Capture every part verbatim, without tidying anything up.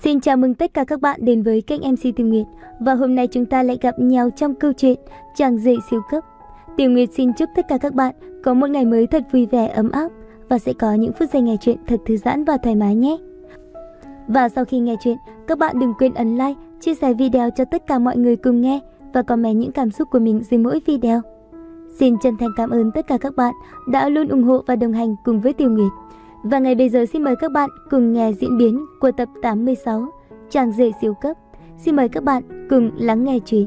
Xin chào mừng tất cả các bạn đến với kênh em xê Tiểu Nguyệt. Và hôm nay chúng ta lại gặp nhau trong câu chuyện Chàng rể siêu cấp. Tiểu Nguyệt xin chúc tất cả các bạn có một ngày mới thật vui vẻ, ấm áp và sẽ có những phút giây nghe chuyện thật thư giãn và thoải mái nhé. Và sau khi nghe chuyện, các bạn đừng quên ấn like, chia sẻ video cho tất cả mọi người cùng nghe và comment những cảm xúc của mình dưới mỗi video. Xin chân thành cảm ơn tất cả các bạn đã luôn ủng hộ và đồng hành cùng với Tiểu Nguyệt. Và ngay bây giờ xin mời các bạn cùng nghe diễn biến của tập tám mươi sáu Chàng rể siêu cấp. Xin mời các bạn cùng lắng nghe chuyện.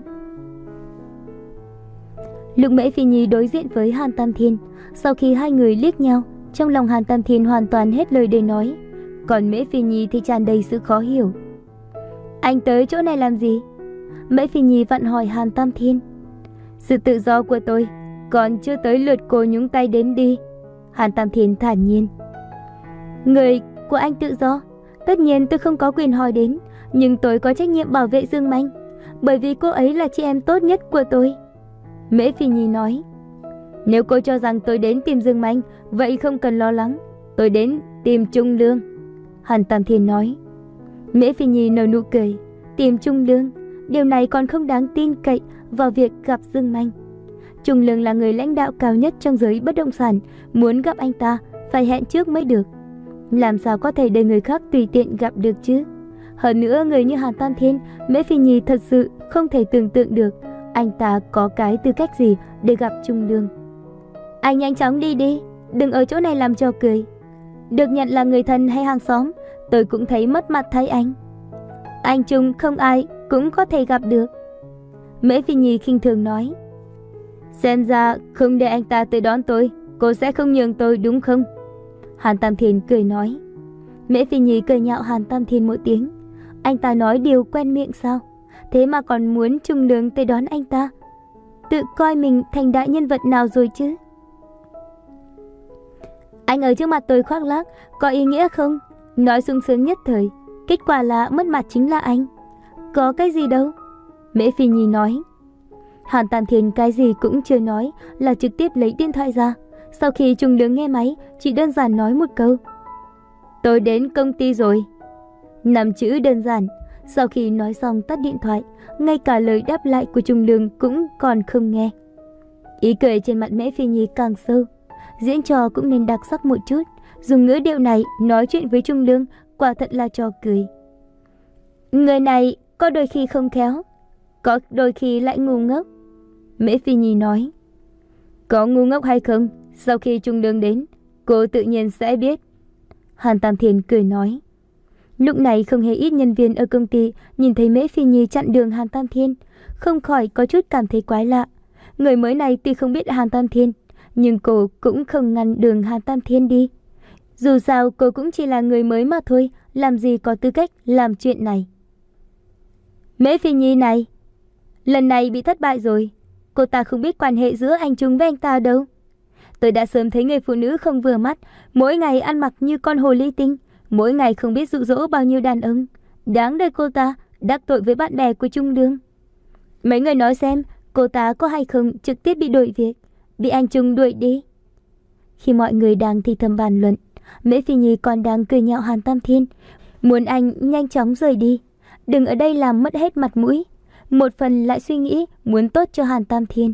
Lúc Mễ Phi Nhi đối diện với Hàn Tam Thiên, sau khi hai người liếc nhau, trong lòng Hàn Tam Thiên hoàn toàn hết lời để nói, còn Mễ Phi Nhi thì tràn đầy sự khó hiểu. Anh tới chỗ này làm gì? Mễ Phi Nhi vặn hỏi Hàn Tam Thiên. Sự tự do của tôi, còn chưa tới lượt cô nhúng tay đến đi. Hàn Tam Thiên thản nhiên. Người của anh tự do, tất nhiên tôi không có quyền hỏi đến, nhưng tôi có trách nhiệm bảo vệ Dương Manh, bởi vì cô ấy là chị em tốt nhất của tôi. Mễ Phi Nhi nói. Nếu cô cho rằng tôi đến tìm Dương Manh, vậy không cần lo lắng, tôi đến tìm Trung Lương. Hàn Tam Thiên nói. Mễ Phi Nhi nở nụ cười. Tìm Trung Lương, điều này còn không đáng tin cậy vào việc gặp Dương Manh. Trung Lương là người lãnh đạo cao nhất trong giới bất động sản, muốn gặp anh ta phải hẹn trước mới được. Làm sao có thể để người khác tùy tiện gặp được chứ? Hơn nữa, người như Hàn Tam Thiên, Mễ Phi Nhi thật sự không thể tưởng tượng được anh ta có cái tư cách gì để gặp Trung Lương. Anh nhanh chóng đi đi, đừng ở chỗ này làm trò cười. Được nhận là người thân hay hàng xóm, tôi cũng thấy mất mặt thay anh. Anh Trung không ai cũng có thể gặp được. Mễ Phi Nhi khinh thường nói. Xem ra không để anh ta tới đón tôi, cô sẽ không nhường tôi đúng không? Hàn Tam Thiên cười nói. Mễ Phi Nhi cười nhạo Hàn Tam Thiên một tiếng. Anh ta nói điều quen miệng sao? Thế mà còn muốn Trung Lương tới đón anh ta. Tự coi mình thành đại nhân vật nào rồi chứ? Anh ở trước mặt tôi khoác lác, có ý nghĩa không? Nói sung sướng nhất thời, kết quả là mất mặt chính là anh. Có cái gì đâu? Mễ Phi Nhi nói. Hàn Tam Thiên cái gì cũng chưa nói là trực tiếp lấy điện thoại ra. Sau khi Trung Lương nghe máy, chỉ đơn giản nói một câu. Tôi đến công ty rồi. Năm chữ đơn giản. Sau khi nói xong tắt điện thoại, ngay cả lời đáp lại của Trung Lương cũng còn không nghe. Ý cười trên mặt Mễ Phi Nhi càng sâu. Diễn trò cũng nên đặc sắc một chút. Dùng ngữ điệu này nói chuyện với Trung Lương quả thật là trò cười. Người này có đôi khi không khéo, có đôi khi lại ngu ngốc. Mễ Phi Nhi nói. Có ngu ngốc hay không, sau khi Trung Lương đến, cô tự nhiên sẽ biết. Hàn Tam Thiên cười nói. Lúc này không hề ít nhân viên ở công ty nhìn thấy Mễ Phi Nhi chặn đường Hàn Tam Thiên, không khỏi có chút cảm thấy quái lạ. Người mới này tuy không biết Hàn Tam Thiên, nhưng cô cũng không ngăn đường Hàn Tam Thiên đi. Dù sao cô cũng chỉ là người mới mà thôi, làm gì có tư cách làm chuyện này. Mễ Phi Nhi này, lần này bị thất bại rồi. Cô ta không biết quan hệ giữa anh Trung với anh ta đâu. Tôi đã sớm thấy người phụ nữ không vừa mắt, mỗi ngày ăn mặc như con hồ ly tinh, mỗi ngày không biết dụ dỗ bao nhiêu đàn ông. Đáng đời cô ta đắc tội với bạn bè của Trung Lương. Mấy người nói xem, cô ta có hay không trực tiếp bị đuổi việc, bị anh Trung đuổi đi. Khi mọi người đang thì thầm bàn luận, Mễ Phi Nhi còn đang cười nhạo Hàn Tam Thiên, muốn anh nhanh chóng rời đi, đừng ở đây làm mất hết mặt mũi. Một phần lại suy nghĩ muốn tốt cho Hàn Tam Thiên.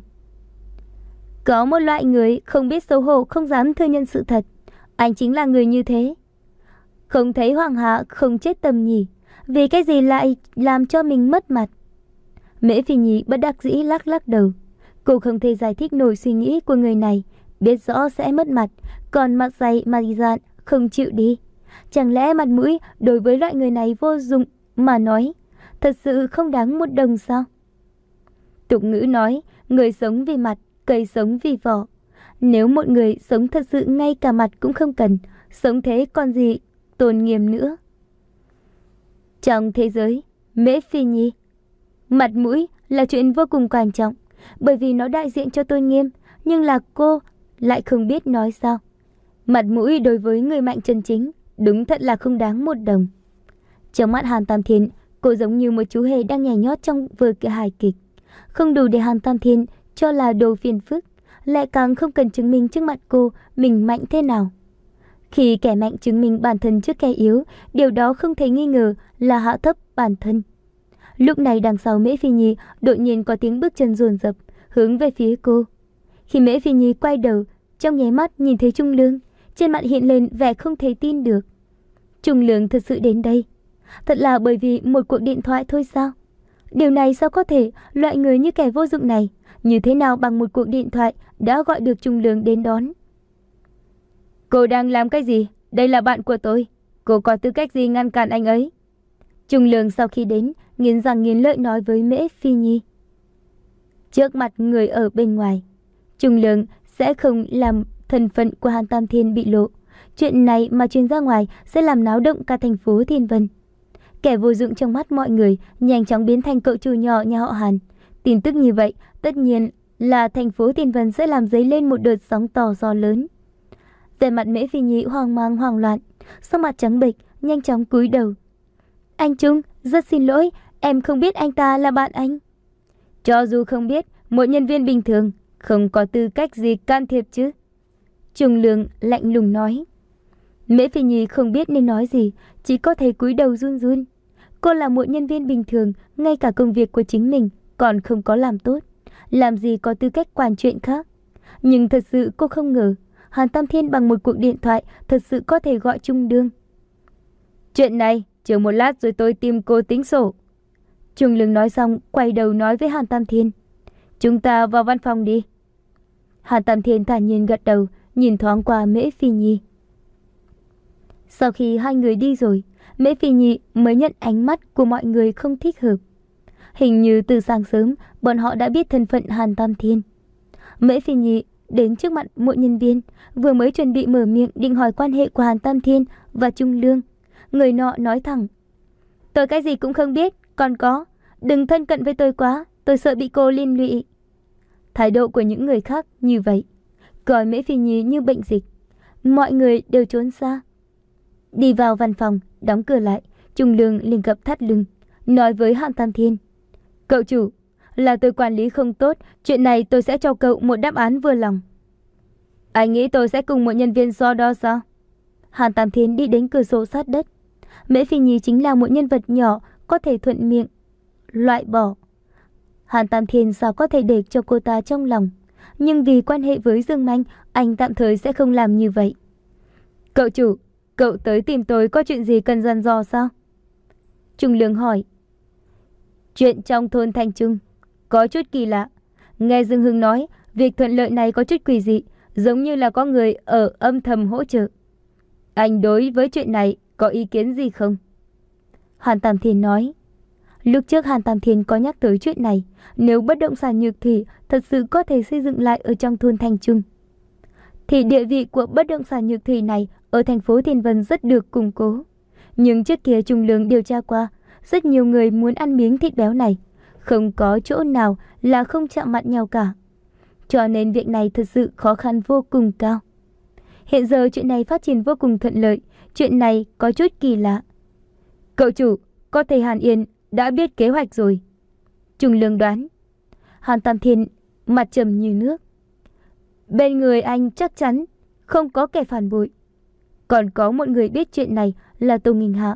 Có một loại người không biết xấu hổ, không dám thừa nhận sự thật. Anh chính là người như thế. Không thấy hoàng hạ không chết tâm nhỉ, vì cái gì lại làm cho mình mất mặt? Mễ Phi Nhi bất đắc dĩ lắc lắc đầu. Cô không thể giải thích nổi suy nghĩ của người này, biết rõ sẽ mất mặt, còn mặt dày mặt dạn không chịu đi. Chẳng lẽ mặt mũi đối với loại người này vô dụng mà nói, thật sự không đáng một đồng sao? Tục ngữ nói, người sống vì mặt, cây sống vì vỏ. Nếu một người sống thật sự ngay cả mặt cũng không cần, sống thế còn gì tôn nghiêm nữa. Trong thế giới Mễ Phi Nhi, mặt mũi là chuyện vô cùng quan trọng, bởi vì nó đại diện cho tôn nghiêm, nhưng là cô lại không biết nói sao. Mặt mũi đối với người mạnh chân chính, đúng thật là không đáng một đồng. Trong mắt Hàn Tam Thiên, cô giống như một chú hề đang nhảy nhót trong vở kịch hài kịch. Không đủ để Hàn Tam Thiên cho là đồ phiền phức, lại càng không cần chứng minh trước mặt cô mình mạnh thế nào. Khi kẻ mạnh chứng minh bản thân trước kẻ yếu, điều đó không thể nghi ngờ là hạ thấp bản thân. Lúc này đằng sau Mễ Phi Nhi đột nhiên có tiếng bước chân dồn dập hướng về phía cô. Khi Mễ Phi Nhi quay đầu, trong nháy mắt nhìn thấy Trung Lương, trên mặt hiện lên vẻ không thể tin được. Trung Lương thật sự đến đây? Thật là bởi vì một cuộc điện thoại thôi sao? Điều này sao có thể, loại người như kẻ vô dụng này, như thế nào bằng một cuộc điện thoại đã gọi được Trung Lương đến đón? Cô đang làm cái gì? Đây là bạn của tôi. Cô có tư cách gì ngăn cản anh ấy? Trung Lương sau khi đến, nghiến răng nghiến lợi nói với Mễ Phi Nhi. Trước mặt người ở bên ngoài, Trung Lương sẽ không làm thân phận của Hàn Tam Thiên bị lộ. Chuyện này mà truyền ra ngoài sẽ làm náo động cả thành phố Thiên Vân. Kẻ vô dụng trong mắt mọi người nhanh chóng biến thành cậu chủ nhỏ nhà họ Hàn. Tin tức như vậy tất nhiên là thành phố Thiên Vân sẽ làm dấy lên một đợt sóng to gió lớn. Về mặt Mễ Phi Nhi hoang mang hoảng loạn, sắc mặt trắng bệch, nhanh chóng cúi đầu. Anh Trung, rất xin lỗi, em không biết anh ta là bạn anh. Cho dù không biết, một nhân viên bình thường không có tư cách gì can thiệp chứ. Trung Lương lạnh lùng nói. Mễ Phi Nhi không biết nên nói gì, chỉ có thể cúi đầu run run. Cô là một nhân viên bình thường, ngay cả công việc của chính mình còn không có làm tốt, làm gì có tư cách quản chuyện khác. Nhưng thật sự cô không ngờ Hàn Tam Thiên bằng một cuộc điện thoại thật sự có thể gọi Trung Lương. Chuyện này, chờ một lát rồi tôi tìm cô tính sổ. Trung Lương nói xong, quay đầu nói với Hàn Tam Thiên. Chúng ta vào văn phòng đi. Hàn Tam Thiên thản nhiên gật đầu, nhìn thoáng qua Mễ Phi Nhi. Sau khi hai người đi rồi, Mễ Phi Nhi mới nhận ánh mắt của mọi người không thích hợp. Hình như từ sáng sớm, bọn họ đã biết thân phận Hàn Tam Thiên. Mễ Phi Nhi đến trước mặt một nhân viên, vừa mới chuẩn bị mở miệng định hỏi quan hệ của Hàn Tam Thiên và Trung Lương. Người nọ nói thẳng. Tôi cái gì cũng không biết, còn có, đừng thân cận với tôi quá, tôi sợ bị cô liên lụy. Thái độ của những người khác như vậy, coi Mễ Phi Nhi như bệnh dịch. Mọi người đều trốn xa. Đi vào văn phòng, đóng cửa lại, Trung Lương liền gập thắt lưng, nói với Hàn Tam Thiên. Cậu chủ, là tôi quản lý không tốt, chuyện này tôi sẽ cho cậu một đáp án vừa lòng. Anh nghĩ tôi sẽ cùng một nhân viên so đo sao? Hàn Tam Thiên đi đến cửa sổ sát đất. Mễ Phi Nhi chính là một nhân vật nhỏ, có thể thuận miệng loại bỏ. Hàn Tam Thiên sao có thể để cho cô ta trong lòng, nhưng vì quan hệ với Dương Manh, anh tạm thời sẽ không làm như vậy. Cậu chủ, cậu tới tìm tôi có chuyện gì cần dặn dò sao? Trung Lương hỏi. Chuyện trong thôn Thanh Trung có chút kỳ lạ. Nghe Dương Hưng nói, việc thuận lợi này có chút quỷ dị, giống như là có người ở âm thầm hỗ trợ. Anh đối với chuyện này có ý kiến gì không? Hàn Tam Thiên nói. Lúc trước Hàn Tam Thiên có nhắc tới chuyện này, nếu bất động sản Nhược Thủy thật sự có thể xây dựng lại ở trong thôn Thanh Trung, thì địa vị của bất động sản Nhược Thủy này ở thành phố Thiên Vân rất được củng cố. Nhưng trước kia Trung Lương điều tra qua, rất nhiều người muốn ăn miếng thịt béo này, không có chỗ nào là không chạm mặt nhau cả. Cho nên việc này thật sự khó khăn vô cùng cao. Hiện giờ chuyện này phát triển vô cùng thuận lợi, chuyện này có chút kỳ lạ. Cậu chủ, có thể Hàn Yên đã biết kế hoạch rồi. Trung Lương đoán. Hàn Tam Thiên mặt trầm như nước. Bên người anh chắc chắn không có kẻ phản bội. Còn có một người biết chuyện này là Tô Nghinh Hạ.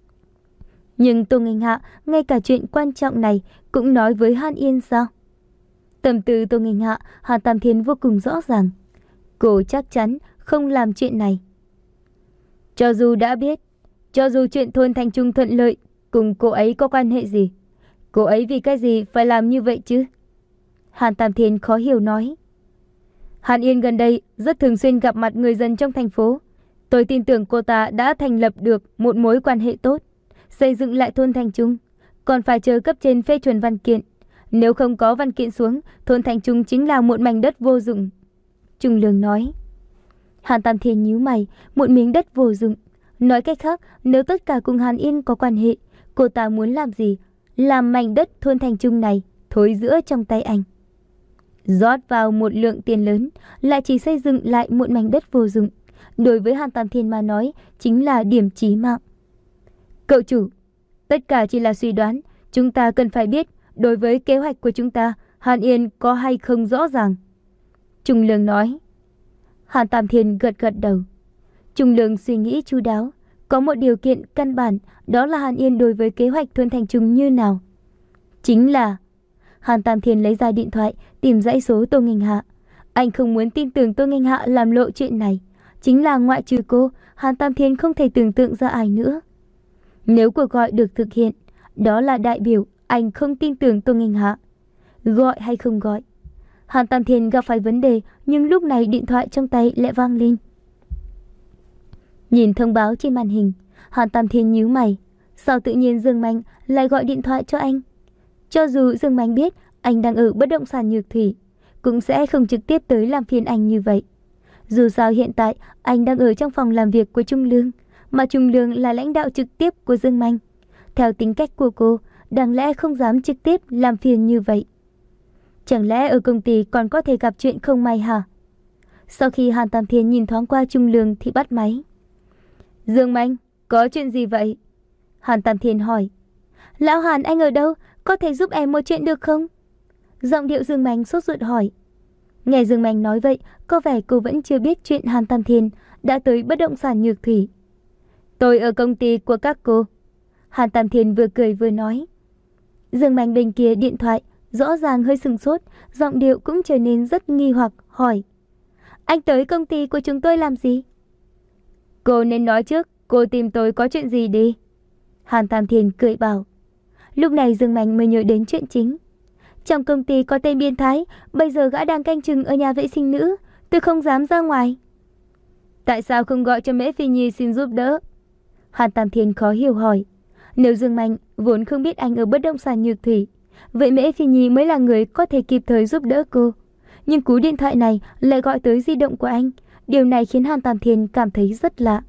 Nhưng Tô Nghinh Hạ ngay cả chuyện quan trọng này cũng nói với Hàn Yên sao? Tâm tư Tô Nghinh Hạ, Hàn Tam Thiên vô cùng rõ ràng. Cô chắc chắn không làm chuyện này. Cho dù đã biết, cho dù chuyện thôn Thanh Trung thuận lợi, cùng cô ấy có quan hệ gì? Cô ấy vì cái gì phải làm như vậy chứ? Hàn Tam Thiên khó hiểu nói. Hàn Yên gần đây rất thường xuyên gặp mặt người dân trong thành phố. Tôi tin tưởng cô ta đã thành lập được một mối quan hệ tốt, xây dựng lại thôn Thanh Trung. Còn phải chờ cấp trên phê chuẩn văn kiện. Nếu không có văn kiện xuống, thôn Thanh Trung chính là một mảnh đất vô dụng. Trung Lương nói. Hàn Tam Thiên nhíu mày, một miếng đất vô dụng. Nói cách khác, nếu tất cả cùng Hàn Yên có quan hệ, cô ta muốn làm gì? Làm mảnh đất thôn Thanh Trung này thối rữa trong tay anh. Rót vào một lượng tiền lớn, lại chỉ xây dựng lại một mảnh đất vô dụng. Đối với Hàn Tam Thiên mà nói, chính là điểm chí mạng. Cậu chủ, tất cả chỉ là suy đoán. Chúng ta cần phải biết, đối với kế hoạch của chúng ta, Hàn Yên có hay không rõ ràng. Trung Lương nói. Hàn Tam Thiên gật gật đầu. Trung Lương suy nghĩ chu đáo, có một điều kiện căn bản, đó là Hàn Yên đối với kế hoạch Thuần Thành Trung như nào. Chính là Hàn Tam Thiên lấy ra điện thoại, tìm dãy số Tô Nghênh Hạ. Anh không muốn tin tưởng Tô Nghênh Hạ làm lộ chuyện này. Chính là ngoại trừ cô, Hàn Tam Thiên không thể tưởng tượng ra ai nữa. Nếu cuộc gọi được thực hiện, đó là đại biểu anh không tin tưởng Tô Nghênh Hạ. Gọi hay không gọi, Hàn Tam Thiên gặp phải vấn đề, nhưng lúc này điện thoại trong tay lại vang lên. Nhìn thông báo trên màn hình, Hàn Tam Thiên nhíu mày. Sao tự nhiên Dương Mạnh lại gọi điện thoại cho anh? Cho dù Dương Mạnh biết anh đang ở bất động sản Nhược Thủy, cũng sẽ không trực tiếp tới làm phiền anh như vậy. Dù sao hiện tại anh đang ở trong phòng làm việc của Trung Lương, mà Trung Lương là lãnh đạo trực tiếp của Dương Mạnh. Theo tính cách của cô, đáng lẽ không dám trực tiếp làm phiền như vậy. Chẳng lẽ ở công ty còn có thể gặp chuyện không may hả? Sau khi Hàn Tam Thiên nhìn thoáng qua Trung Lương thì bắt máy. Dương Mạnh, có chuyện gì vậy? Hàn Tam Thiên hỏi. Lão Hàn, anh ở đâu? Có thể giúp em một chuyện được không? Giọng điệu Dương Mạnh sốt ruột hỏi. Nghe Dương Mạnh nói vậy, có vẻ cô vẫn chưa biết chuyện Hàn Tam Thiên đã tới bất động sản Nhược Thủy. Tôi ở công ty của các cô. Hàn Tam Thiên vừa cười vừa nói. Dương Mạnh bên kia điện thoại rõ ràng hơi sừng sốt, giọng điệu cũng trở nên rất nghi hoặc, hỏi. Anh tới công ty của chúng tôi làm gì? Cô nên nói trước, cô tìm tôi có chuyện gì đi. Hàn Tam Thiên cười bảo. Lúc này Dương Mạnh mới nhớ đến chuyện chính. Trong công ty có tên biến thái, bây giờ gã đang canh chừng ở nhà vệ sinh nữ, tôi không dám ra ngoài. Tại sao không gọi cho Mễ Phi Nhi xin giúp đỡ? Hàn Tam Thiên khó hiểu hỏi. Nếu Dương Mạnh vốn không biết anh ở bất động sản Nhược Thủy, vậy Mễ Phi Nhi mới là người có thể kịp thời giúp đỡ cô. Nhưng cú điện thoại này lại gọi tới di động của anh. Điều này khiến Hàn Tam Thiên cảm thấy rất lạ.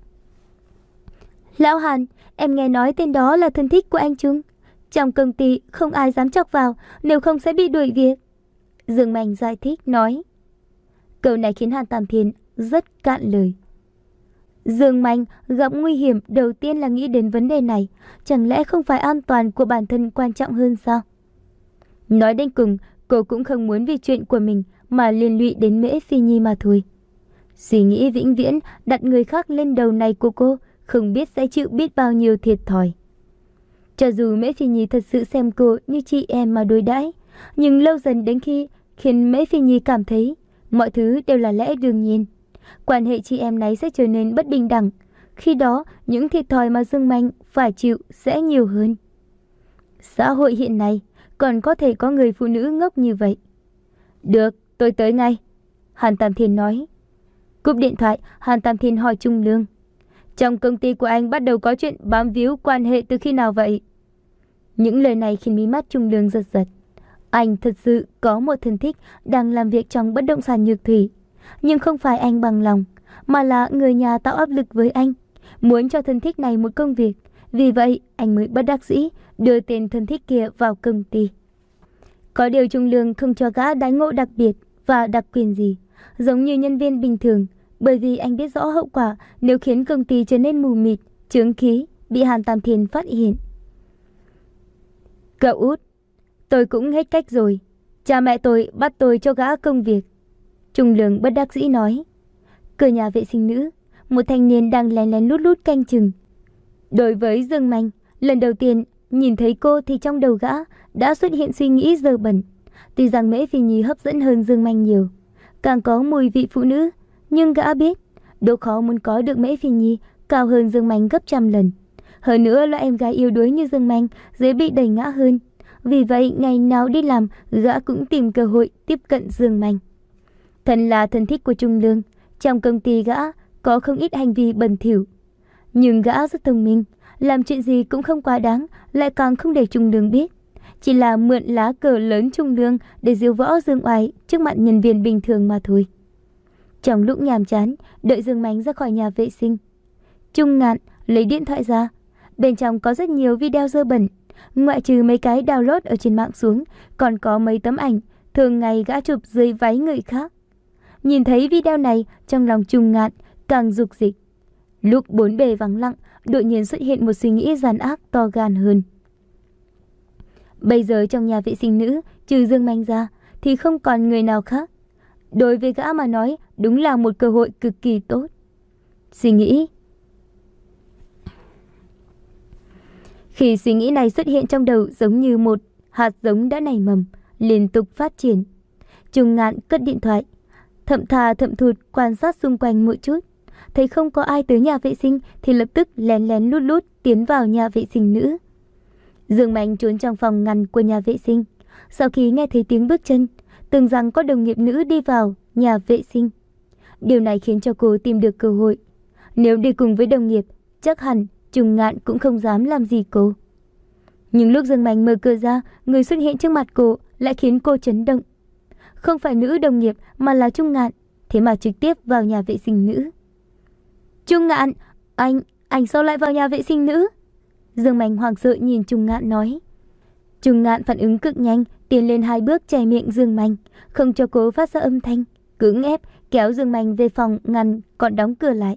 Lão Hàn, em nghe nói tên đó là thân thích của anh Trung. Trong công ty không ai dám chọc vào, nếu không sẽ bị đuổi việc. Dương Mạnh giải thích nói. Câu này khiến Hàn Tam Thiên rất cạn lời. Dương Mạnh gặp nguy hiểm đầu tiên là nghĩ đến vấn đề này. Chẳng lẽ không phải an toàn của bản thân quan trọng hơn sao? Nói đến cùng, cô cũng không muốn vì chuyện của mình mà liên lụy đến Mễ Phi Nhi mà thôi. Suy nghĩ vĩnh viễn đặt người khác lên đầu này của cô, không biết sẽ chịu biết bao nhiêu thiệt thòi. Cho dù Mễ Phi Nhi thật sự xem cô như chị em mà đối đãi, nhưng lâu dần đến khi khiến Mễ Phi Nhi cảm thấy mọi thứ đều là lẽ đương nhiên, quan hệ chị em này sẽ trở nên bất bình đẳng. Khi đó, những thiệt thòi mà Dương Mạnh phải chịu sẽ nhiều hơn. Xã hội hiện nay còn có thể có người phụ nữ ngốc như vậy. Được, tôi tới ngay. Hàn Tam Thiên nói. Cúp điện thoại, Hàn Tam Thiên hỏi Trung Lương. Trong công ty của anh bắt đầu có chuyện bám víu quan hệ từ khi nào vậy? Những lời này khiến mí mắt Trung Lương giật giật. Anh thật sự có một thân thích đang làm việc trong bất động sản Nhược Thủy. Nhưng không phải anh bằng lòng, mà là người nhà tạo áp lực với anh, muốn cho thân thích này một công việc. Vì vậy, anh mới bất đắc dĩ đưa tên thân thích kia vào công ty. Có điều Trung Lương không cho gã đãi ngộ đặc biệt và đặc quyền gì, giống như nhân viên bình thường, bởi vì anh biết rõ hậu quả nếu khiến công ty trở nên mù mịt, chướng khí, bị Hàn Tam Thiên phát hiện. Cậu út, tôi cũng hết cách rồi. Cha mẹ tôi bắt tôi cho gã công việc. Trung Lương bất đắc dĩ nói. Cửa nhà vệ sinh nữ, một thanh niên đang lén lén lút lút canh chừng. Đối với Dương Mạnh, lần đầu tiên nhìn thấy cô thì trong đầu gã đã xuất hiện suy nghĩ dơ bẩn. Tuy rằng Mễ Phi Nhi hấp dẫn hơn Dương Mạnh nhiều, càng có mùi vị phụ nữ, nhưng gã biết độ khó muốn có được Mễ Phi Nhi cao hơn Dương Mạnh gấp trăm lần. Hơn nữa, loại em gái yếu đuối như Dương Mạnh dễ bị đẩy ngã hơn. Vì vậy, ngày nào đi làm, gã cũng tìm cơ hội tiếp cận Dương Mạnh. Thân là thân thích của Trung Lương, trong công ty gã có không ít hành vi bẩn thỉu. Nhưng gã rất thông minh, làm chuyện gì cũng không quá đáng, lại càng không để Trung Lương biết. Chỉ là mượn lá cờ lớn Trung Lương để diếu võ Dương Oai trước mặt nhân viên bình thường mà thôi. Trong lúc nhàm chán, đợi Dương Mạnh ra khỏi nhà vệ sinh, Trung Ngạn lấy điện thoại ra. Bên trong có rất nhiều video dơ bẩn, ngoại trừ mấy cái download ở trên mạng xuống, còn có mấy tấm ảnh thường ngày gã chụp dưới váy người khác. Nhìn thấy video này, trong lòng Trung Ngạn càng dục dịch. Lúc bốn bề vắng lặng, đột nhiên xuất hiện một suy nghĩ gian ác to gan hơn. Bây giờ trong nhà vệ sinh nữ, trừ Dương Mạnh ra thì không còn người nào khác. Đối với gã mà nói, đúng là một cơ hội cực kỳ tốt. suy nghĩ. Khi suy nghĩ này xuất hiện trong đầu giống như một hạt giống đã nảy mầm, liên tục phát triển. Trung Ngạn cất điện thoại, thậm thà thậm thụt quan sát xung quanh một chút. Thấy không có ai tới nhà vệ sinh thì lập tức lén lén lút lút tiến vào nhà vệ sinh nữ. Dương Mạnh trốn trong phòng ngăn của nhà vệ sinh. Sau khi nghe thấy tiếng bước chân, tưởng rằng có đồng nghiệp nữ đi vào nhà vệ sinh. Điều này khiến cho cô tìm được cơ hội. Nếu đi cùng với đồng nghiệp, chắc hẳn Trung Ngạn cũng không dám làm gì cô. Nhưng lúc Dương Mạnh mở cửa ra, người xuất hiện trước mặt cô lại khiến cô chấn động. Không phải nữ đồng nghiệp mà là Trung Ngạn, thế mà trực tiếp vào nhà vệ sinh nữ. Trung Ngạn, anh, anh sao lại vào nhà vệ sinh nữ? Dương Mạnh hoảng sợ nhìn Trung Ngạn nói. Trung Ngạn phản ứng cực nhanh, tiến lên hai bước che miệng Dương Mạnh, không cho cô phát ra âm thanh, cưỡng ép kéo Dương Mạnh về phòng ngăn còn đóng cửa lại.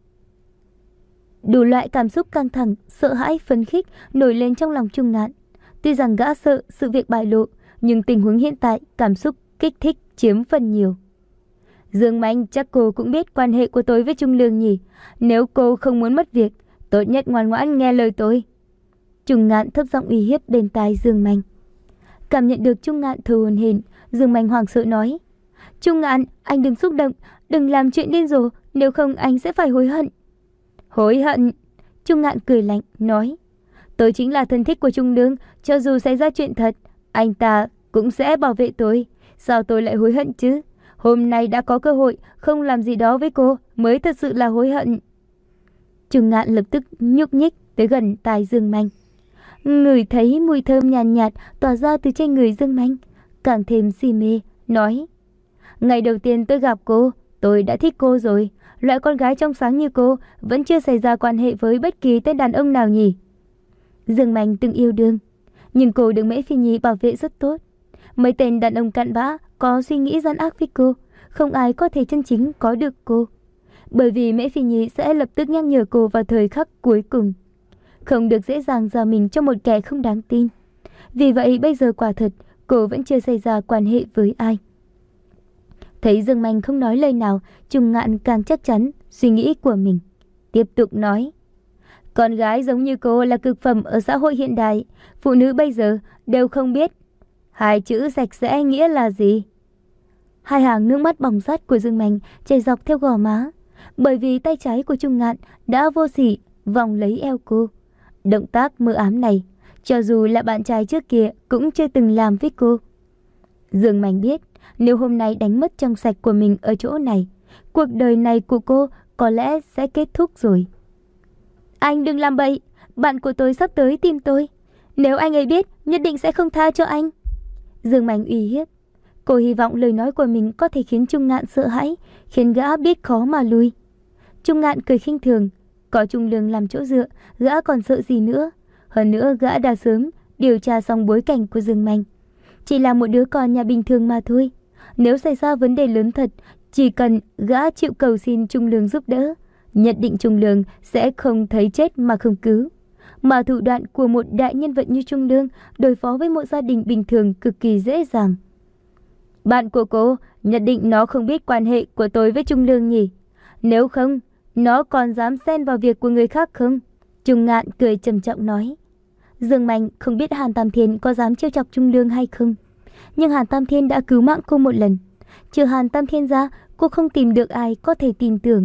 Đủ loại cảm xúc căng thẳng, sợ hãi, phấn khích nổi lên trong lòng Trung Ngạn. Tuy rằng gã sợ sự việc bại lộ, nhưng tình huống hiện tại cảm xúc kích thích chiếm phần nhiều. Dương Mạnh, chắc cô cũng biết quan hệ của tôi với Trung Lương nhỉ? Nếu cô không muốn mất việc, tốt nhất ngoan ngoãn nghe lời tôi. Trung Ngạn thấp giọng uy hiếp bên tai Dương Mạnh. Cảm nhận được Trung Ngạn thở hổn hển, Dương Mạnh hoảng sợ nói: Trung Ngạn, anh đừng xúc động, đừng làm chuyện điên rồ, nếu không anh sẽ phải hối hận. Hối hận? Trung Ngạn cười lạnh nói: Tôi chính là thân thích của Trung Lương, cho dù xảy ra chuyện thật, anh ta cũng sẽ bảo vệ tôi. Sao tôi lại hối hận chứ? Hôm nay đã có cơ hội, không làm gì đó với cô mới thật sự là hối hận. Trung Ngạn lập tức nhúc nhích tới gần tai Dương Mạnh. Ngửi thấy mùi thơm nhàn nhạt, nhạt tỏa ra từ trên người Dương Mạnh, càng thêm si mê, nói: Ngày đầu tiên tôi gặp cô, tôi đã thích cô rồi. Loại con gái trong sáng như cô vẫn chưa xảy ra quan hệ với bất kỳ tên đàn ông nào nhỉ? Dương Mạnh từng yêu đương, nhưng cô được Mễ Phi Nhi bảo vệ rất tốt. Mấy tên đàn ông cặn bã có suy nghĩ gian ác với cô, không ai có thể chân chính có được cô. Bởi vì Mễ Phi Nhi sẽ lập tức nhắc nhở cô vào thời khắc cuối cùng, không được dễ dàng giao mình cho một kẻ không đáng tin. Vì vậy bây giờ quả thật cô vẫn chưa xảy ra quan hệ với ai. Thấy Dương Mạnh không nói lời nào, Trung Ngạn càng chắc chắn suy nghĩ của mình, tiếp tục nói: Con gái giống như cô là cực phẩm ở xã hội hiện đại. Phụ nữ bây giờ đều không biết hai chữ sạch sẽ nghĩa là gì. Hai hàng nước mắt bỏng rát của Dương Mạnh chảy dọc theo gò má, bởi vì tay trái của Trung Ngạn đã vô sỉ vòng lấy eo cô. Động tác mơ ám này, cho dù là bạn trai trước kia cũng chưa từng làm với cô. Dương Mạnh biết, nếu hôm nay đánh mất trong sạch của mình ở chỗ này, cuộc đời này của cô có lẽ sẽ kết thúc rồi. Anh đừng làm bậy, bạn của tôi sắp tới tìm tôi. Nếu anh ấy biết, nhất định sẽ không tha cho anh. Dương Mạnh uy hiếp. Cô hy vọng lời nói của mình có thể khiến Trung Ngạn sợ hãi, khiến gã biết khó mà lui. Trung Ngạn cười khinh thường. Có Trung Lương làm chỗ dựa, gã còn sợ gì nữa. Hơn nữa gã đã sớm điều tra xong bối cảnh của Dương Mạnh. Chỉ là một đứa con nhà bình thường mà thôi. Nếu xảy ra vấn đề lớn thật, chỉ cần gã chịu cầu xin Trung Lương giúp đỡ, nhất định Trung Lương sẽ không thấy chết mà không cứu. Mà thủ đoạn của một đại nhân vật như Trung Lương đối phó với một gia đình bình thường cực kỳ dễ dàng. Bạn của cô, nhất định nó không biết quan hệ của tôi với Trung Lương nhỉ? Nếu không, nó còn dám xen vào việc của người khác không? Trung Ngạn cười trầm trọng nói. Dương Mạnh không biết Hàn Tam Thiên có dám trêu chọc Trung Lương hay không, nhưng Hàn Tam Thiên đã cứu mạng cô một lần. Trừ Hàn Tam Thiên ra, cô không tìm được ai có thể tin tưởng.